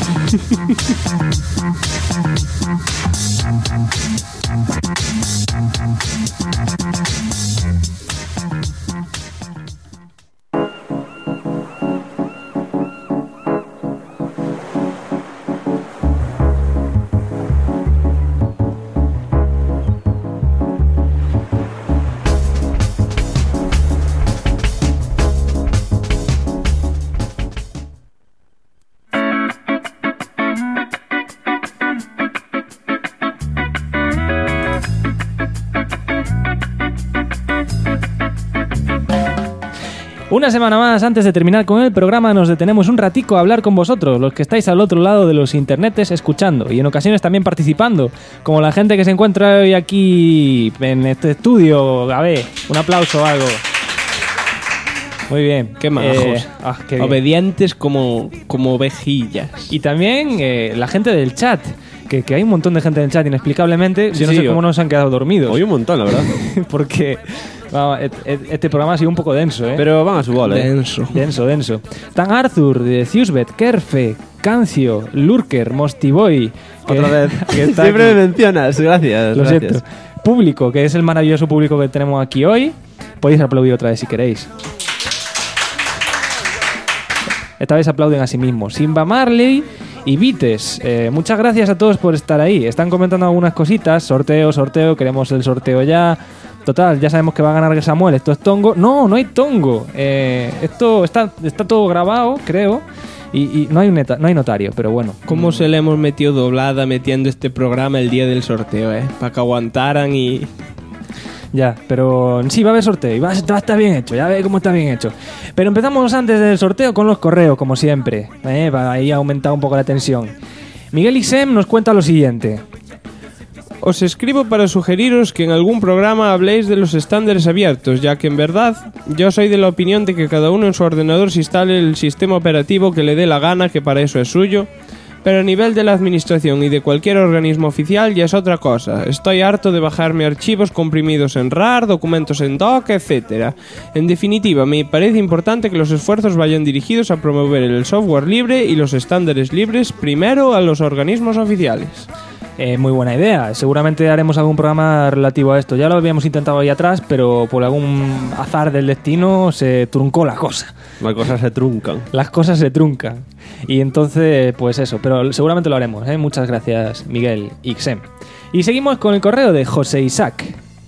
C: Una semana más, antes de terminar con el programa, nos detenemos un ratico a hablar con vosotros, los que estáis al otro lado de los internetes escuchando y en ocasiones también participando, como la gente que se encuentra hoy aquí en este estudio. A ver, un aplauso o algo. Muy bien.
B: Qué majos.
C: Qué bien.
B: Obedientes como ovejillas.
C: Y también la gente del chat. Que hay un montón de gente en el chat inexplicablemente. Yo no sé cómo nos han quedado dormidos.
D: Hoy un montón, la verdad.
C: Porque vamos, este programa ha sido un poco denso, ¿eh?
D: Pero van a su bola, ¿eh?
C: Denso. Tan Arthur, Ciusbet, Kerfe, Cancio, Lurker, Mostiboy.
D: Otra vez.
C: Que está
D: siempre
C: aquí.
D: me mencionas. Gracias.
C: Lo
D: gracias.
C: siento. Público, que es el maravilloso público que tenemos aquí hoy. Podéis aplaudir otra vez si queréis. Esta vez aplauden a sí mismos. Simba Marley y Vites. Muchas gracias a todos por estar ahí. Están comentando algunas cositas. Sorteo. Queremos el sorteo ya. Total, ya sabemos que va a ganar Samuel. Esto es tongo. No hay tongo. Esto está todo grabado, creo. Y no hay notario, pero bueno.
B: ¿Cómo se le hemos metido doblada metiendo este programa el día del sorteo, para que aguantaran y...
C: Ya, pero sí va a haber sorteo y va a estar bien hecho, ya ve cómo está bien hecho. Pero empezamos antes del sorteo con los correos, como siempre. Ahí ha aumentado un poco la tensión. Miguel Ixem nos cuenta lo siguiente.
B: Os escribo para sugeriros que en algún programa habléis de los estándares abiertos, ya que en verdad yo soy de la opinión de que cada uno en su ordenador se instale el sistema operativo que le dé la gana, que para eso es suyo. Pero a nivel de la administración y de cualquier organismo oficial ya es otra cosa. Estoy harto de bajarme archivos comprimidos en RAR, documentos en doc, etc. En definitiva, me parece importante que los esfuerzos vayan dirigidos a promover el software libre y los estándares libres primero a los organismos oficiales.
C: Muy buena idea. Seguramente haremos algún programa relativo a esto. Ya lo habíamos intentado ahí atrás, pero por algún azar del destino se truncó la cosa.
D: Las cosas se truncan.
C: Las cosas se truncan. Y entonces, pues eso. Pero seguramente lo haremos, ¿eh? Muchas gracias, Miguel Ixem. Y seguimos con el correo de José Isaac.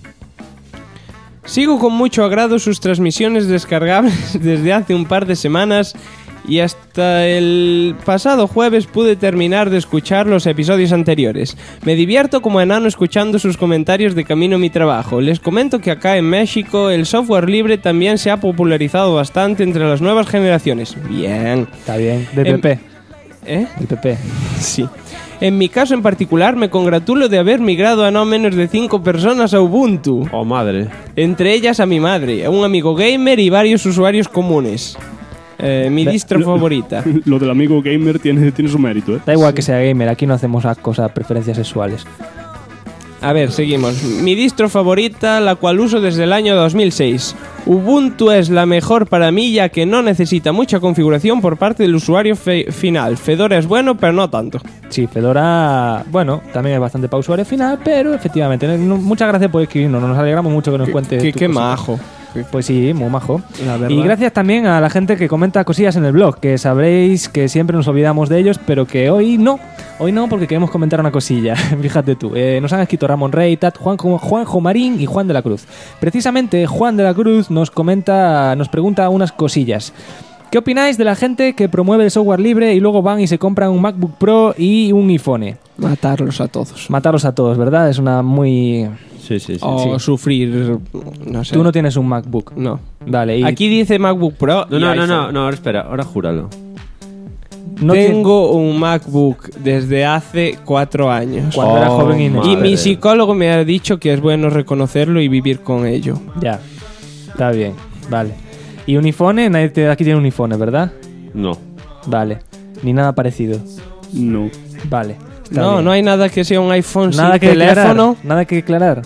B: Sigo con mucho agrado sus transmisiones descargables desde hace un par de semanas y hasta el pasado jueves pude terminar de escuchar los episodios anteriores. Me divierto como enano escuchando sus comentarios de camino a mi trabajo. Les comento que acá en México el software libre también se ha popularizado bastante entre las nuevas generaciones. Bien.
C: Está bien. Del PP.
B: Del
C: PP.
B: Sí. En mi caso en particular me congratulo de haber migrado a no menos de 5 personas a Ubuntu.
D: Oh, madre.
B: Entre ellas a mi madre, a un amigo gamer y varios usuarios comunes. Mi distro favorita.
H: Lo del amigo gamer tiene su mérito, ¿eh?
C: Da igual que sea gamer, aquí no hacemos cosas, preferencias sexuales.
B: A ver, seguimos. Mi distro favorita, la cual uso desde el año 2006. Ubuntu es la mejor para mí, ya que no necesita mucha configuración por parte del usuario final. Fedora es bueno, pero no tanto.
C: Sí, Fedora, bueno, también es bastante para usuario final, pero efectivamente, muchas gracias por escribirnos. Nos alegramos mucho que nos cuente.
B: Qué majo.
C: Pues sí, muy majo.
B: La verdad.
C: Y gracias también a la gente que comenta cosillas en el blog, que sabréis que siempre nos olvidamos de ellos, pero que hoy no, porque queremos comentar una cosilla. Fíjate tú, nos han escrito Ramón Rey, Tat, Juanjo Marín y Juan de la Cruz. Precisamente Juan de la Cruz nos pregunta unas cosillas. ¿Qué opináis de la gente que promueve el software libre y luego van y se compran un MacBook Pro y un iPhone?
B: Matarlos a todos.
C: Matarlos a todos, ¿verdad? Es una muy...
D: Sí.
B: O sufrir, no sé.
C: Tú no tienes un MacBook.
B: No.
C: Vale.
B: Aquí dice MacBook Pro.
D: No, ahora espera, ahora júralo.
B: Tengo un MacBook desde hace 4 años.
C: Cuando era joven
B: y mi psicólogo me ha dicho que es bueno reconocerlo y vivir con ello.
C: Ya. Está bien. Vale. ¿Y un iPhone? Nadie aquí tiene un iPhone, ¿verdad?
D: No.
C: Vale. Ni nada parecido.
H: No.
C: Vale.
B: No hay nada que sea un iPhone
C: nada
B: sin
C: que
B: teléfono.
C: Declarar. Nada que declarar.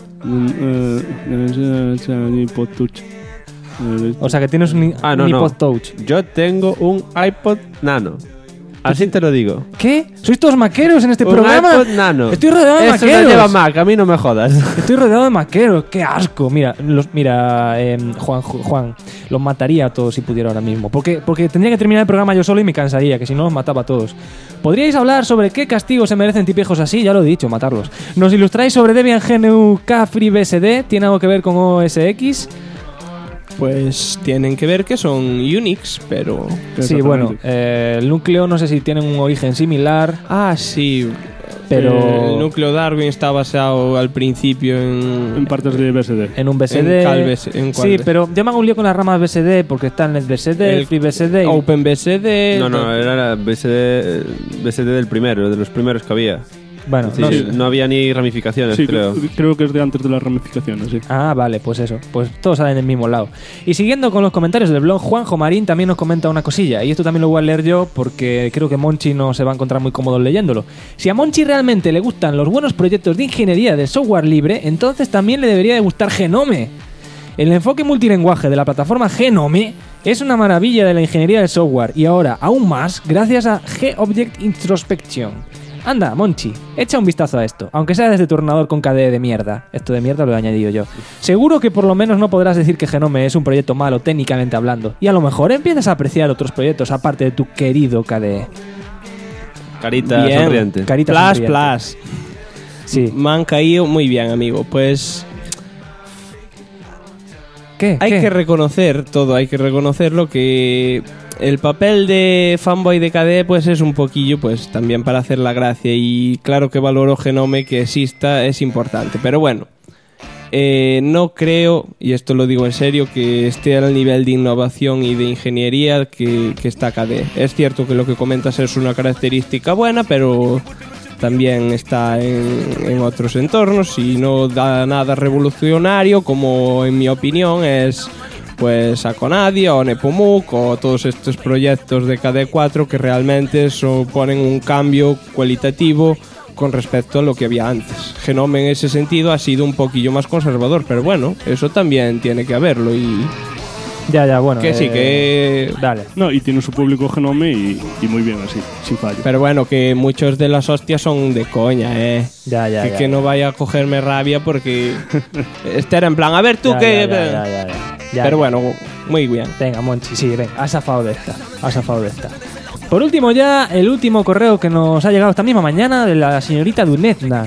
H: iPod Touch.
C: O sea que tienes un iPod Touch.
D: Yo tengo un iPod Nano. Así te lo digo.
C: ¿Qué? ¿Sois todos maqueros en este
D: Un
C: programa?
D: iPod Nano.
C: Estoy rodeado de
D: Eso
C: maqueros.
D: lo lleva Mac, a mí no me jodas.
C: Estoy rodeado de maqueros. ¡Qué asco! Mira, Juan, los mataría a todos si pudiera ahora mismo. Porque tendría que terminar el programa yo solo y me cansaría, que si no los mataba a todos. ¿Podríais hablar sobre qué castigos se merecen tipejos así? Ya lo he dicho, matarlos. ¿Nos ilustráis sobre Debian GNU KFreeBSD? ¿Tiene algo que ver con OS X?
B: Pues tienen que ver que son Unix, pero...
C: Sí, bueno, el núcleo no sé si tienen un origen similar.
B: Ah, sí.
C: Pero
B: el núcleo Darwin está basado al principio en
H: partes de BSD.
C: En un BSD. Sí, pero yo me hago un lío con las ramas BSD porque está el NetBSD, el FreeBSD,
B: OpenBSD.
D: No, era la BSD del primero, de los primeros que había.
C: Bueno,
D: no había ni ramificaciones,
H: sí,
D: creo
H: que es de antes de las ramificaciones, sí.
C: Ah, vale, pues eso. Pues todos salen del mismo lado. Y siguiendo con los comentarios del blog, Juanjo Marín también nos comenta una cosilla. Y esto también lo voy a leer yo porque creo que Monchi no se va a encontrar muy cómodo leyéndolo. Si a Monchi realmente le gustan los buenos proyectos de ingeniería del software libre, entonces también le debería de gustar Genome. El enfoque multilenguaje de la plataforma Genome es una maravilla de la ingeniería del software. Y ahora, aún más, gracias a G-Object Introspection. Anda, Monchi, echa un vistazo a esto, aunque sea desde tu ordenador con KDE de mierda. Esto de mierda lo he añadido yo. Seguro que por lo menos no podrás decir que Genome es un proyecto malo técnicamente hablando. Y a lo mejor empiezas a apreciar otros proyectos aparte de tu querido KDE.
D: Carita sonriente.
C: Carita sonriente.
B: Plus.
C: Sí.
B: Me han caído muy bien, amigo. Pues... Hay que reconocer todo, hay que reconocerlo que... El papel de fanboy de KDE pues es un poquillo pues también para hacer la gracia y claro que valoro Genome que exista es importante, pero bueno, no creo, y esto lo digo en serio, que esté al nivel de innovación y de ingeniería que está KDE. Es cierto que lo que comentas es una característica buena, pero también está en otros entornos y no da nada revolucionario como en mi opinión es... pues Aconadi o Nepomuk o todos estos proyectos de KDE4 que realmente suponen un cambio cualitativo con respecto a lo que había antes. Genome en ese sentido ha sido un poquillo más conservador, pero bueno, eso también tiene que haberlo y...
C: Ya, bueno.
B: Que sí, que...
C: Dale.
H: No, y tiene su público Genome y muy bien así, sin fallo.
B: Pero bueno, que muchos de las hostias son de coña,
C: Ya.
B: Que no vaya a cogerme rabia porque... este era en plan, a ver tú que...
C: Ya.
B: Pero bueno, muy bien.
C: Venga, Monchi, sí, venga, has zafado de esta. Por último ya, el último correo que nos ha llegado esta misma mañana de la señorita Dunetna,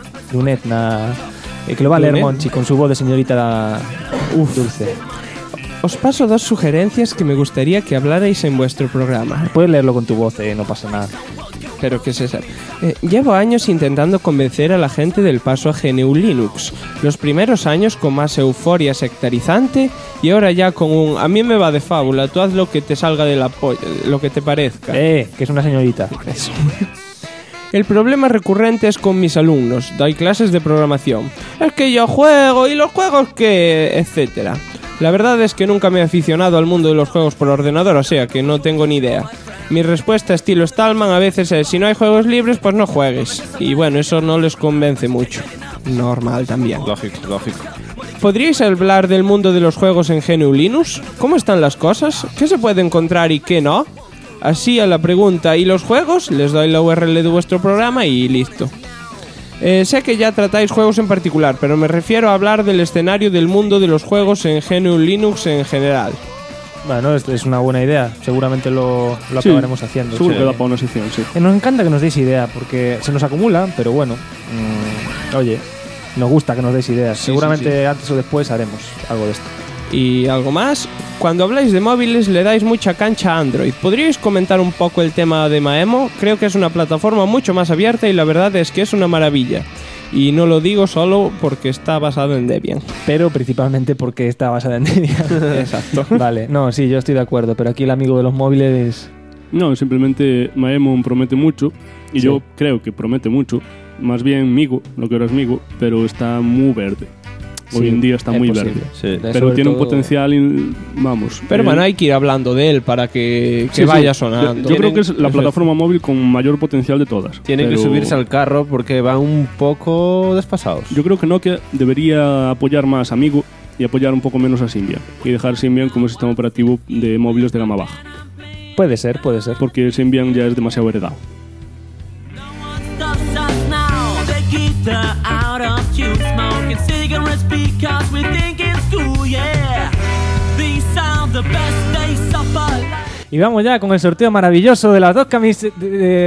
C: que lo va a leer Monchi con su voz de señorita dulce.
B: Os paso 2 sugerencias que me gustaría que hablarais en vuestro programa.
C: Puedes leerlo con tu voz, no pasa nada.
B: Pero que se sabe. Llevo años intentando convencer a la gente del paso a GNU Linux. Los primeros años con más euforia sectarizante y ahora ya con un a mí me va de fábula, tú haz lo que te salga de la lo que te parezca.
C: Que es una señorita.
B: Eso. El problema recurrente es con mis alumnos. Doy clases de programación. Es que yo juego y los juegos que... etcétera. La verdad es que nunca me he aficionado al mundo de los juegos por ordenador, o sea que no tengo ni idea. Mi respuesta estilo Stallman a veces es si no hay juegos libres pues no juegues. Y bueno, eso no les convence mucho. Normal también.
D: Lógico.
B: ¿Podríais hablar del mundo de los juegos en GNU Linux? ¿Cómo están las cosas? ¿Qué se puede encontrar y qué no? Así a la pregunta ¿y los juegos? Les doy la URL de vuestro programa y listo. Sé que ya tratáis juegos en particular, pero me refiero a hablar del escenario del mundo de los juegos en GNU Linux en general.
C: Bueno, es una buena idea. Seguramente lo acabaremos haciendo.
H: Seguro que da para una sección, sí.
C: Nos encanta que nos deis idea, porque se nos acumula, pero bueno. Oye, nos gusta que nos deis ideas. Seguramente antes o después haremos algo de esto.
B: Y algo más, cuando habláis de móviles le dais mucha cancha a Android. ¿Podríais comentar un poco el tema de Maemo? Creo que es una plataforma mucho más abierta y la verdad es que es una maravilla. Y no lo digo solo porque está basado en Debian.
C: Pero principalmente porque está basado en Debian.
B: Exacto.
C: Vale, no, sí, yo estoy de acuerdo, pero aquí el amigo de los móviles...
H: No, simplemente Maemo promete mucho y yo creo que promete mucho. Más bien Migo, lo que ahora es Migo, pero está muy verde. Hoy en día está muy
B: posible.
H: verde.
B: Sí.
H: Pero tiene un potencial, vamos.
B: Pero bueno, hay que ir hablando de él para que vaya sonando.
H: Yo creo que es la plataforma móvil con mayor potencial de todas.
D: Tienen que subirse al carro porque van un poco desfasados.
H: Yo creo que Nokia debería apoyar más a Migo y apoyar un poco menos a Symbian. Y dejar Symbian como sistema operativo de móviles de gama baja.
C: Puede ser.
H: Porque Symbian ya es demasiado heredado.
C: Y vamos ya con el sorteo maravilloso de las dos camisetas.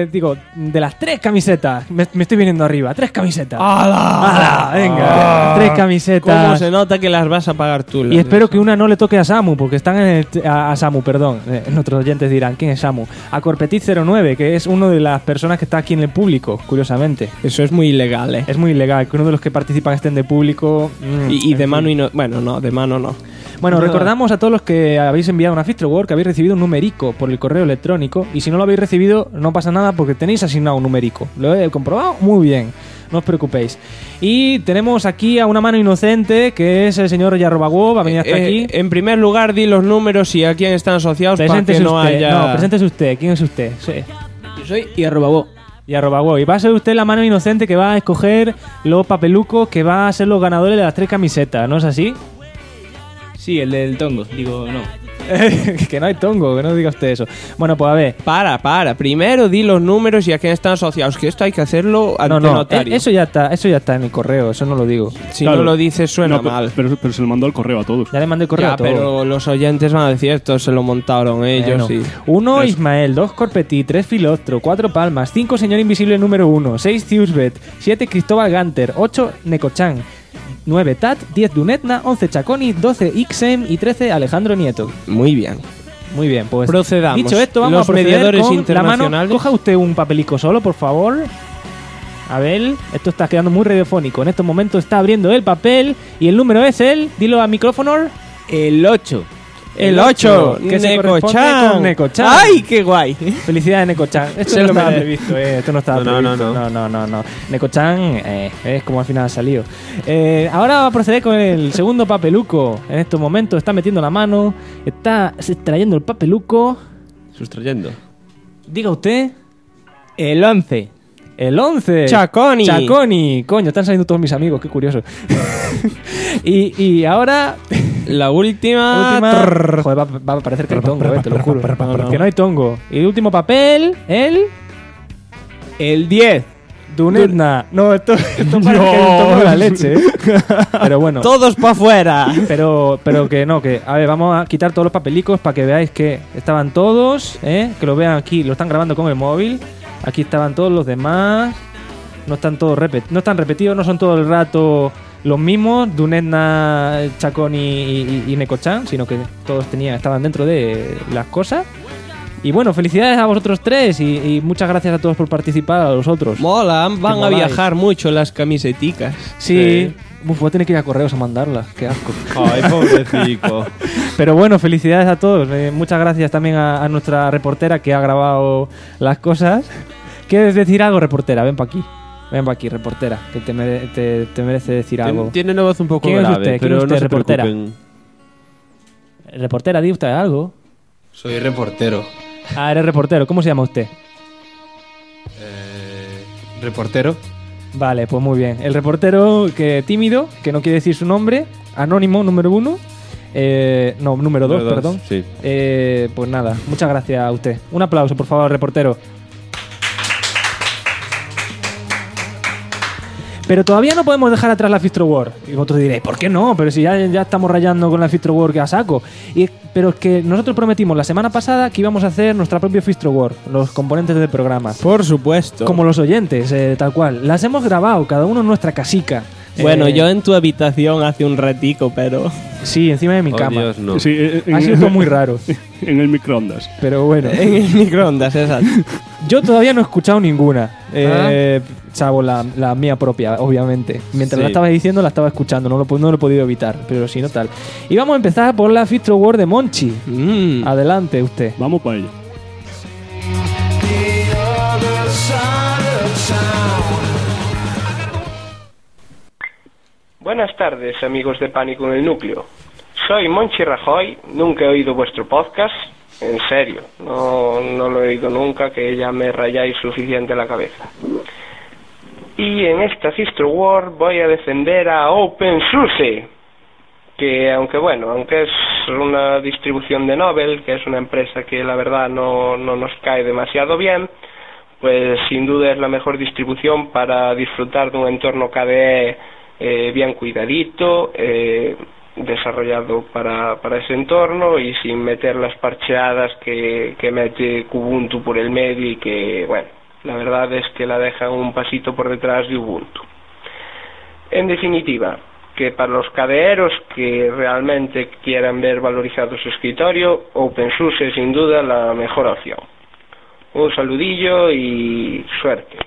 C: De las 3 camisetas. Me estoy viniendo arriba. 3 camisetas. ¡Hala! Venga. 3 camisetas.
B: ¿Cómo se nota que las vas a pagar tú?
C: Y espero que una no le toque a Samu, porque están a Samu, perdón. Nuestros oyentes dirán, ¿quién es Samu? A Corpetit09, que es uno de las personas que está aquí en el público, curiosamente.
B: Eso es muy ilegal, ¿eh?
C: Es muy ilegal que uno de los que participan estén de público.
B: Y de mano y no. Bueno, no, de mano no.
C: Bueno, recordamos a todos los que habéis enviado una Fistrowar que habéis recibido un numerico por el correo electrónico, y si no lo habéis recibido no pasa nada porque tenéis asignado un numerico. Lo he comprobado muy bien, no os preocupéis. Y tenemos aquí a una mano inocente que es el señor Yarrobago, va a venir hasta aquí.
B: En primer lugar, di los números y a quién están asociados para que no haya...
C: No, preséntese usted. ¿Quién es usted? Sí.
N: Yo soy Yarrobago.
C: Y va a ser usted la mano inocente que va a escoger los papelucos que va a ser los ganadores de las 3 camisetas, ¿no es así?
N: Sí, el del tongo, digo, no.
C: Que no hay tongo, que no diga usted eso. Bueno, pues a ver.
B: Para. Primero di los números y a quién están asociados, que esto hay que hacerlo ante notario.
C: Eso ya está en el correo, eso no lo digo.
B: Si no lo dices suena mal.
H: Pero se le mandó el correo a todos.
C: Ya le mandé el correo a todos.
B: Pero los oyentes van a decir esto, se lo montaron ellos.
C: 1 Ismael, 2 Corpetit, 3 Filostro, 4 Palmas, 5 Señor Invisible número 1, 6 Ziusbet, 7 Cristóbal Ganter, 8 Necochan, 9 Tat, 10 Dunetna, 11 Chaconi, 12 Ixem y 13 Alejandro Nieto.
B: Muy bien,
C: pues
B: procedamos.
C: Dicho esto, vamos
B: los
C: a proceder
B: mediadores
C: con
B: internacionales.
C: La mano. Coja usted un papelico solo, por favor. A ver, esto está quedando muy radiofónico. En estos momentos está abriendo el papel y el número es dilo a micrófono.
N: El 8.
B: El 8,
C: que se corresponde con Necochan.
B: ¡Ay, qué guay!
C: Felicidades, Necochan. Esto no estaba previsto, esto no estaba previsto. No. Necochan es como al final ha salido. Ahora va a proceder con el segundo papeluco. En estos momentos está metiendo la mano, está extrayendo el papeluco.
D: Sustrayendo.
C: Diga usted.
N: El 11.
C: El 11.
B: Chaconi.
C: Coño, están saliendo todos mis amigos, qué curioso. y ahora...
B: La última...
C: Joder, va a parecer que hay tongo, te lo juro. Que no hay tongo. Y el último papel,
B: el 10.
C: Dunetna. No, esto parece que es el tongo de la leche. Pero bueno.
B: Todos para afuera.
C: Pero que no, que... A ver, vamos a quitar todos los papelicos para que veáis que estaban todos, que lo vean aquí. Lo están grabando con el móvil. Aquí estaban todos los demás. No están todos no están repetidos, no son todo el rato... Los mismos, Dunetna, Chacón y Necochan, sino que todos estaban dentro de las cosas. Y bueno, felicidades a vosotros 3 y muchas gracias a todos por participar, a los otros.
B: Mola, van a viajar mucho las camiseticas.
C: Sí. Voy a tener que ir a correos a mandarlas, qué asco.
D: Ay, pobrecito.
C: Pero bueno, felicidades a todos. Muchas gracias también a nuestra reportera que ha grabado las cosas. ¿Quieres decir algo, reportera? Ven para aquí. Ven para aquí, reportera, que te merece decir algo.
D: Tiene una voz un poco
C: grave,
D: usted?
C: pero
D: no se
C: reportera.
D: preocupen.
C: Reportera, di usted algo.
O: Soy reportero.
C: Ah, eres reportero. ¿Cómo se llama usted?
O: Reportero.
C: Vale, pues muy bien. El reportero que tímido, que no quiere decir su nombre, anónimo, número 1. Número 2, perdón.
D: Sí.
C: Pues nada, muchas gracias a usted. Un aplauso, por favor, reportero. Pero todavía no podemos dejar atrás la Fistrowar. Y vosotros diréis, ¿por qué no? Pero si ya estamos rayando con la Fistrowar que a saco. Pero es que nosotros prometimos la semana pasada que íbamos a hacer nuestra propia Fistrowar, los componentes del programa.
B: Por supuesto.
C: Como los oyentes, tal cual. Las hemos grabado, cada uno en nuestra casica.
B: Bueno, yo en tu habitación hace un ratico, pero...
C: Sí, encima de mi cama.
D: Dios, no.
H: Sí,
C: ha sido todo muy raro.
H: En el microondas.
C: Pero bueno.
B: En el microondas, exacto.
C: Yo todavía no he escuchado ninguna. Salvo la mía propia, obviamente. Mientras la estaba diciendo, la estaba escuchando. No lo he podido evitar, pero si no tal. Y vamos a empezar por la Fistrowar de Monchi. Adelante, usted.
H: Vamos para ello.
F: Buenas tardes, amigos de Pánico en el Núcleo. Soy Monchi Rajoy, nunca he oído vuestro podcast, en serio, no lo he oído nunca, que ya me rayáis suficiente la cabeza. Y en esta Fistrowar voy a defender a OpenSUSE, que aunque es una distribución de Nobel, que es una empresa que la verdad no nos cae demasiado bien, pues sin duda es la mejor distribución para disfrutar de un entorno KDE bien cuidadito, desarrollado para ese entorno y sin meter las parcheadas que mete Kubuntu por el medio y que, bueno, la verdad es que la dejan un pasito por detrás de Ubuntu. En definitiva, que para los KDEeros que realmente quieran ver valorizado su escritorio, OpenSUSE es sin duda la mejor opción. Un saludillo y suerte.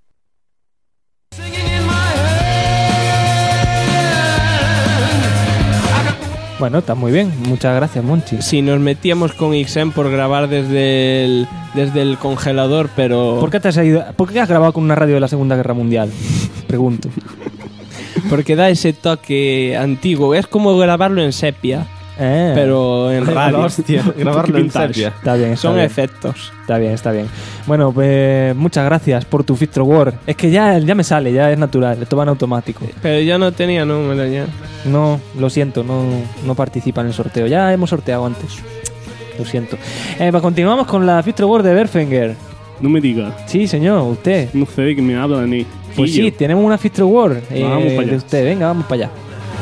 C: Bueno, está muy bien. Muchas gracias, Monchi.
B: Si nos metíamos con Ixen por grabar desde el congelador, pero...
C: ¿Por qué has grabado con una radio de la Segunda Guerra Mundial? Pregunto.
B: Porque da ese toque antiguo. Es como grabarlo en sepia, pero en radio.
D: Hostia, grabarlo en sepia.
C: Está bien.
B: Son efectos.
C: Está bien. Bueno, pues muchas gracias por tu Feature Word. Es que ya me sale, ya es natural, esto va en automático.
B: Pero yo no tenía número ya.
C: No, lo siento, no participa en el sorteo. Ya hemos sorteado antes. Lo siento. Pues continuamos con la Feature Word de Berfinger.
H: No me diga.
C: Sí, señor, usted.
H: No sé de qué me habla ni.
C: Pues sí, tenemos una Feature Word
H: vamos para allá.
C: de usted. Venga, vamos para allá.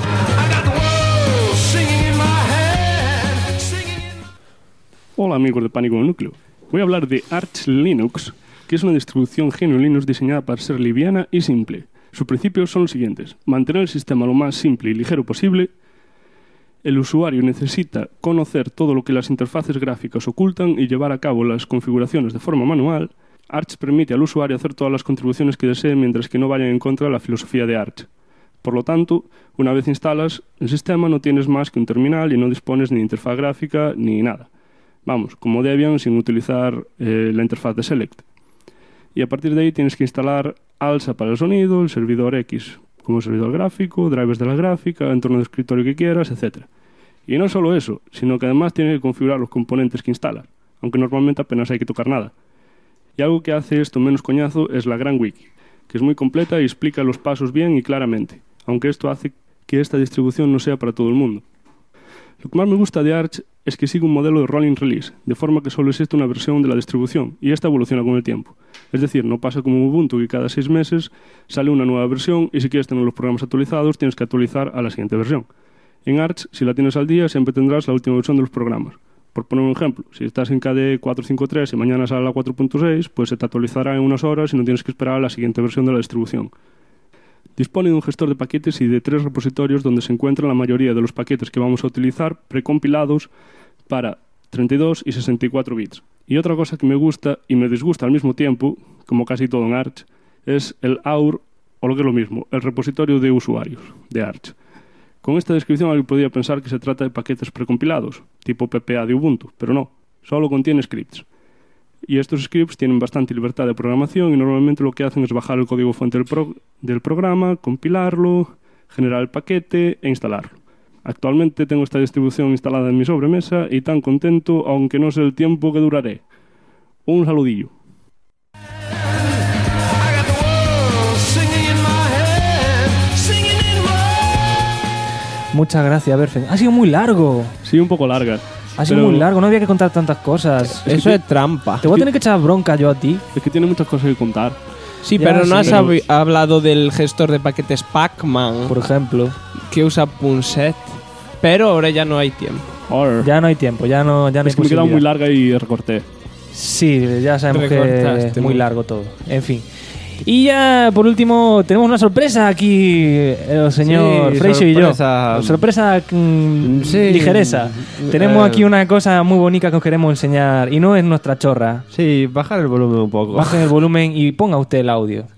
H: Hola amigos de Pánico en el Núcleo. Voy a hablar de Arch Linux, que es una distribución GNU Linux diseñada para ser liviana y simple. Sus principios son los siguientes: mantener el sistema lo más simple y ligero posible. El usuario necesita conocer todo lo que las interfaces gráficas ocultan y llevar a cabo las configuraciones de forma manual. Arch permite al usuario hacer todas las contribuciones que desee mientras que no vayan en contra de la filosofía de Arch. Por lo tanto, una vez instalas el sistema no tienes más que un terminal y no dispones ni de interfaz gráfica ni nada. Vamos, como Debian sin utilizar la interfaz de Select. Y a partir de ahí tienes que instalar ALSA para el sonido, el servidor X como servidor gráfico, drivers de la gráfica, entorno de escritorio que quieras, etc. Y no solo eso, sino que además tienes que configurar los componentes que instalas, aunque normalmente apenas hay que tocar nada. Y algo que hace esto menos coñazo es la gran wiki, que es muy completa y explica los pasos bien y claramente, aunque esto hace que esta distribución no sea para todo el mundo. Lo que más me gusta de Arch es que sigue un modelo de rolling release, de forma que solo existe una versión de la distribución, y esta evoluciona con el tiempo. Es decir, no pasa como Ubuntu, que cada 6 meses sale una nueva versión y si quieres tener los programas actualizados tienes que actualizar a la siguiente versión. En Arch, si la tienes al día, siempre tendrás la última versión de los programas. Por poner un ejemplo, si estás en KDE 4.5.3 y mañana sale la 4.6, pues se te actualizará en unas horas y no tienes que esperar a la siguiente versión de la distribución. Dispone de un gestor de paquetes y de 3 repositorios donde se encuentran la mayoría de los paquetes que vamos a utilizar precompilados para 32 y 64 bits. Y otra cosa que me gusta y me disgusta al mismo tiempo, como casi todo en Arch, es el AUR, o lo que es lo mismo, el repositorio de usuarios de Arch. Con esta descripción alguien podría pensar que se trata de paquetes precompilados, tipo PPA de Ubuntu, pero no, solo contiene scripts. Y estos scripts tienen bastante libertad de programación y normalmente lo que hacen es bajar el código fuente del programa, compilarlo, generar el paquete e instalarlo. Actualmente tengo esta distribución instalada en mi sobremesa y tan contento, aunque no sé el tiempo que duraré. Un saludillo.
C: Muchas gracias, Berfen. Ha sido muy largo.
H: Sí, un poco larga.
C: Ha sido muy largo, no había que contar tantas cosas.
B: Eso es trampa.
C: Te voy a tener que echar bronca yo a ti.
H: Es que tiene muchas cosas que contar.
B: Sí,
C: Ya,
B: pero no
C: sí,
B: has hablado del gestor de paquetes Pacman,
C: Por ejemplo.
B: que usa Punset, pero ahora ya no hay tiempo.
C: Ya no hay tiempo, ya no hay
H: Es que me queda
C: posibilidad.
H: muy larga y recorté.
C: Sí, ya sabemos que
B: Recortaste,
C: es muy
B: ¿no?
C: largo todo. En fin. Y ya, por último, tenemos una sorpresa aquí, el señor
D: Sí,
C: Freixo y yo.
D: sorpresa.
C: Sorpresa
D: Sí.
C: ligereza. Tenemos aquí una cosa muy bonita que os queremos enseñar y no es nuestra chorra.
D: Sí, bajar el volumen un poco.
C: Bajen el volumen y ponga usted el audio.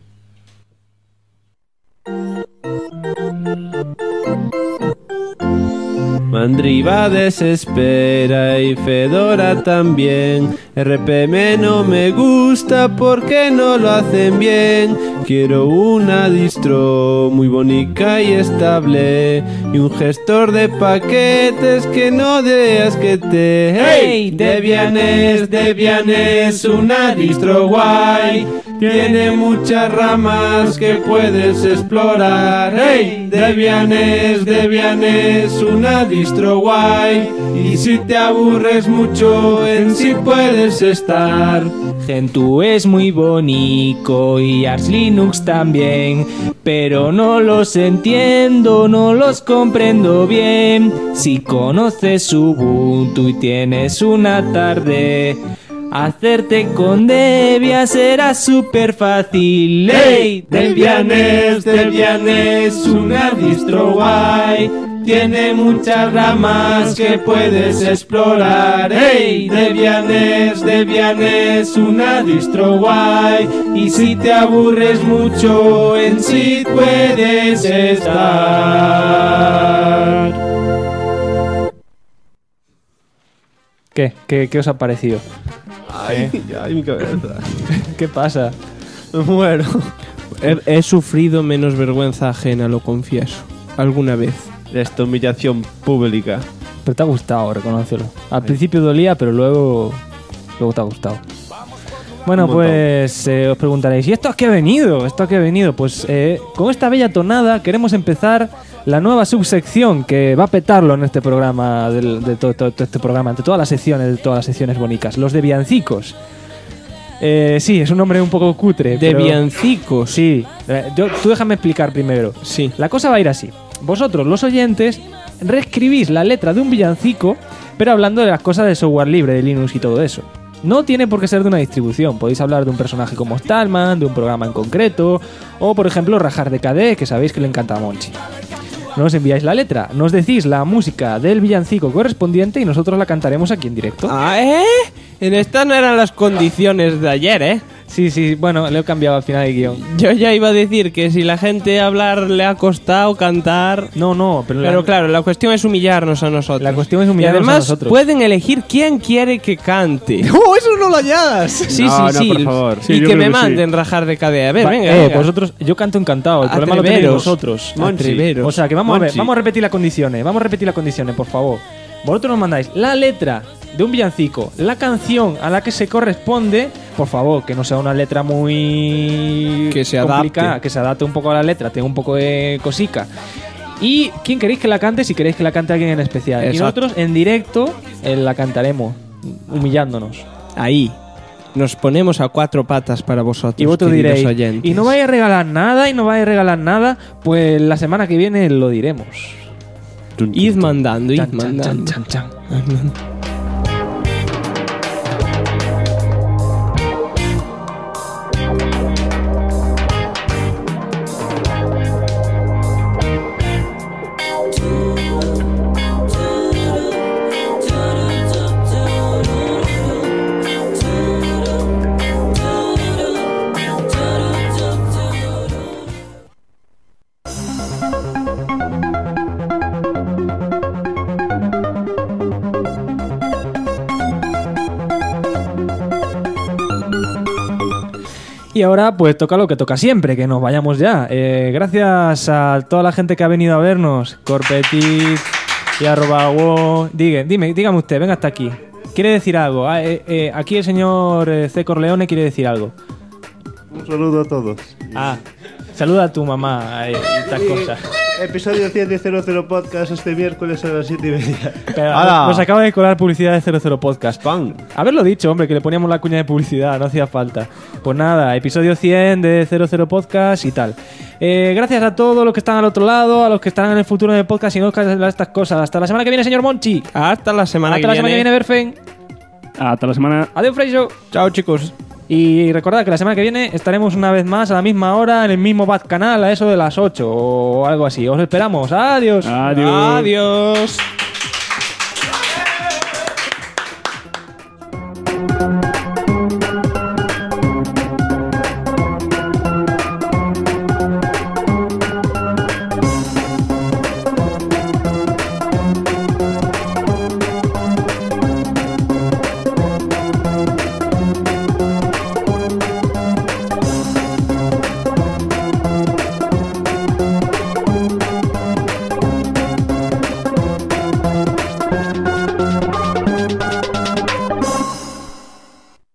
D: Mandriva desespera y Fedora también. RPM no me gusta porque no lo hacen bien. Quiero una distro muy bonita y estable y un gestor de paquetes que no deas que te... ¡Hey! Debian es una distro guay. Tiene muchas ramas que puedes explorar. ¡Hey! Debian es una distro guay. Y si te aburres mucho, en sí puedes estar.
N: Gentoo es muy bonito y Arch Linux también, pero no los entiendo, no los comprendo bien. Si conoces Ubuntu y tienes una tarde, hacerte con Debian será súper fácil. ¡Hey! Debian es una distro guay. Tiene muchas ramas que puedes explorar. ¡Hey! Debian es una distro guay. Y si te aburres mucho, en sí puedes estar.
C: ¿Qué os ha parecido?
D: Ay, mi cabeza.
C: ¿Qué pasa?
D: Me muero.
B: He sufrido menos vergüenza ajena, lo confieso. Alguna vez.
D: De esta humillación pública.
C: Pero te ha gustado, reconócelo. Al principio dolía, pero luego te ha gustado. Bueno, pues os preguntaréis, ¿y esto a qué ha venido? Pues con esta bella tonada queremos empezar la nueva subsección que va a petarlo en este programa, de todo este programa, entre todas las secciones bonitas, los debiancicos. Sí, es un nombre un poco cutre.
B: Debiancicos.
C: Sí, tú déjame explicar primero.
B: Sí.
C: La cosa va a ir así. Vosotros, los oyentes, reescribís la letra de un villancico, pero hablando de las cosas de software libre, de Linux y todo eso. No tiene por qué ser de una distribución. Podéis hablar de un personaje como Stallman, de un programa en concreto, o por ejemplo Rajar de KDE, que sabéis que le encanta a Monchi. Nos enviáis la letra, nos decís la música del villancico correspondiente y nosotros la cantaremos aquí en directo.
B: En estas no eran las condiciones de ayer, ¿eh?
C: Sí, bueno, le he cambiado al final el guión.
B: Yo ya iba a decir que si la gente hablar le ha costado cantar...
C: No,
B: pero claro, la cuestión es humillarnos a nosotros.
C: La cuestión es humillarnos
B: y además,
C: a nosotros.
B: pueden elegir quién quiere que cante.
D: ¡Oh, eso no lo añadas!
B: Sí,
D: no,
B: sí.
D: por favor.
B: Y que me manden Rajar de KDE. A ver, venga.
C: Vosotros, yo canto encantado. El problema lo tenéis vosotros.
B: Atreveros.
C: O sea, que vamos a ver, vamos a repetir las condiciones. por favor. Vosotros nos mandáis la letra de un villancico, la canción a la que se corresponde, por favor, que no sea una letra muy
B: que se
C: complicada,
B: adapte.
C: Que se adapte un poco a la letra, tenga un poco de cosica. Y quién queréis que la cante, si queréis que la cante alguien en especial.
B: Exacto.
C: Y nosotros en directo la cantaremos, humillándonos.
B: Ahí. Nos ponemos a cuatro patas para vosotros,
C: y vosotros diréis,
B: oyentes.
C: y no vais a regalar nada, pues la semana que viene lo diremos.
B: Id mandando.
C: Y ahora pues toca lo que toca siempre, que nos vayamos ya. Gracias a toda la gente que ha venido a vernos, Corpetit y @wo. Dígame usted, venga hasta aquí. ¿Quiere decir algo? Aquí el señor C. Corleone quiere decir algo.
I: Un saludo a todos.
C: Saluda a tu mamá y estas cosas.
I: Episodio 100 de 00 Podcast este miércoles a las 7:30.
C: Nos acaba de colar publicidad de 00 Podcast. Haberlo dicho, hombre, que le poníamos la cuña de publicidad, no hacía falta. Pues nada, episodio 100 de 00 Podcast y tal. Gracias a todos los que están al otro lado, a los que están en el futuro del podcast y no estas cosas. Hasta la semana que viene, señor Monchi.
B: Hasta la semana que
C: viene, Berfen.
H: Hasta la semana.
C: Adiós, Freixo.
B: Chao, chicos.
C: Y recordad que la semana que viene estaremos una vez más a la misma hora en el mismo Bad Canal, a eso de las 8 o algo así. Os esperamos. Adiós.
H: Adiós.
B: Adiós.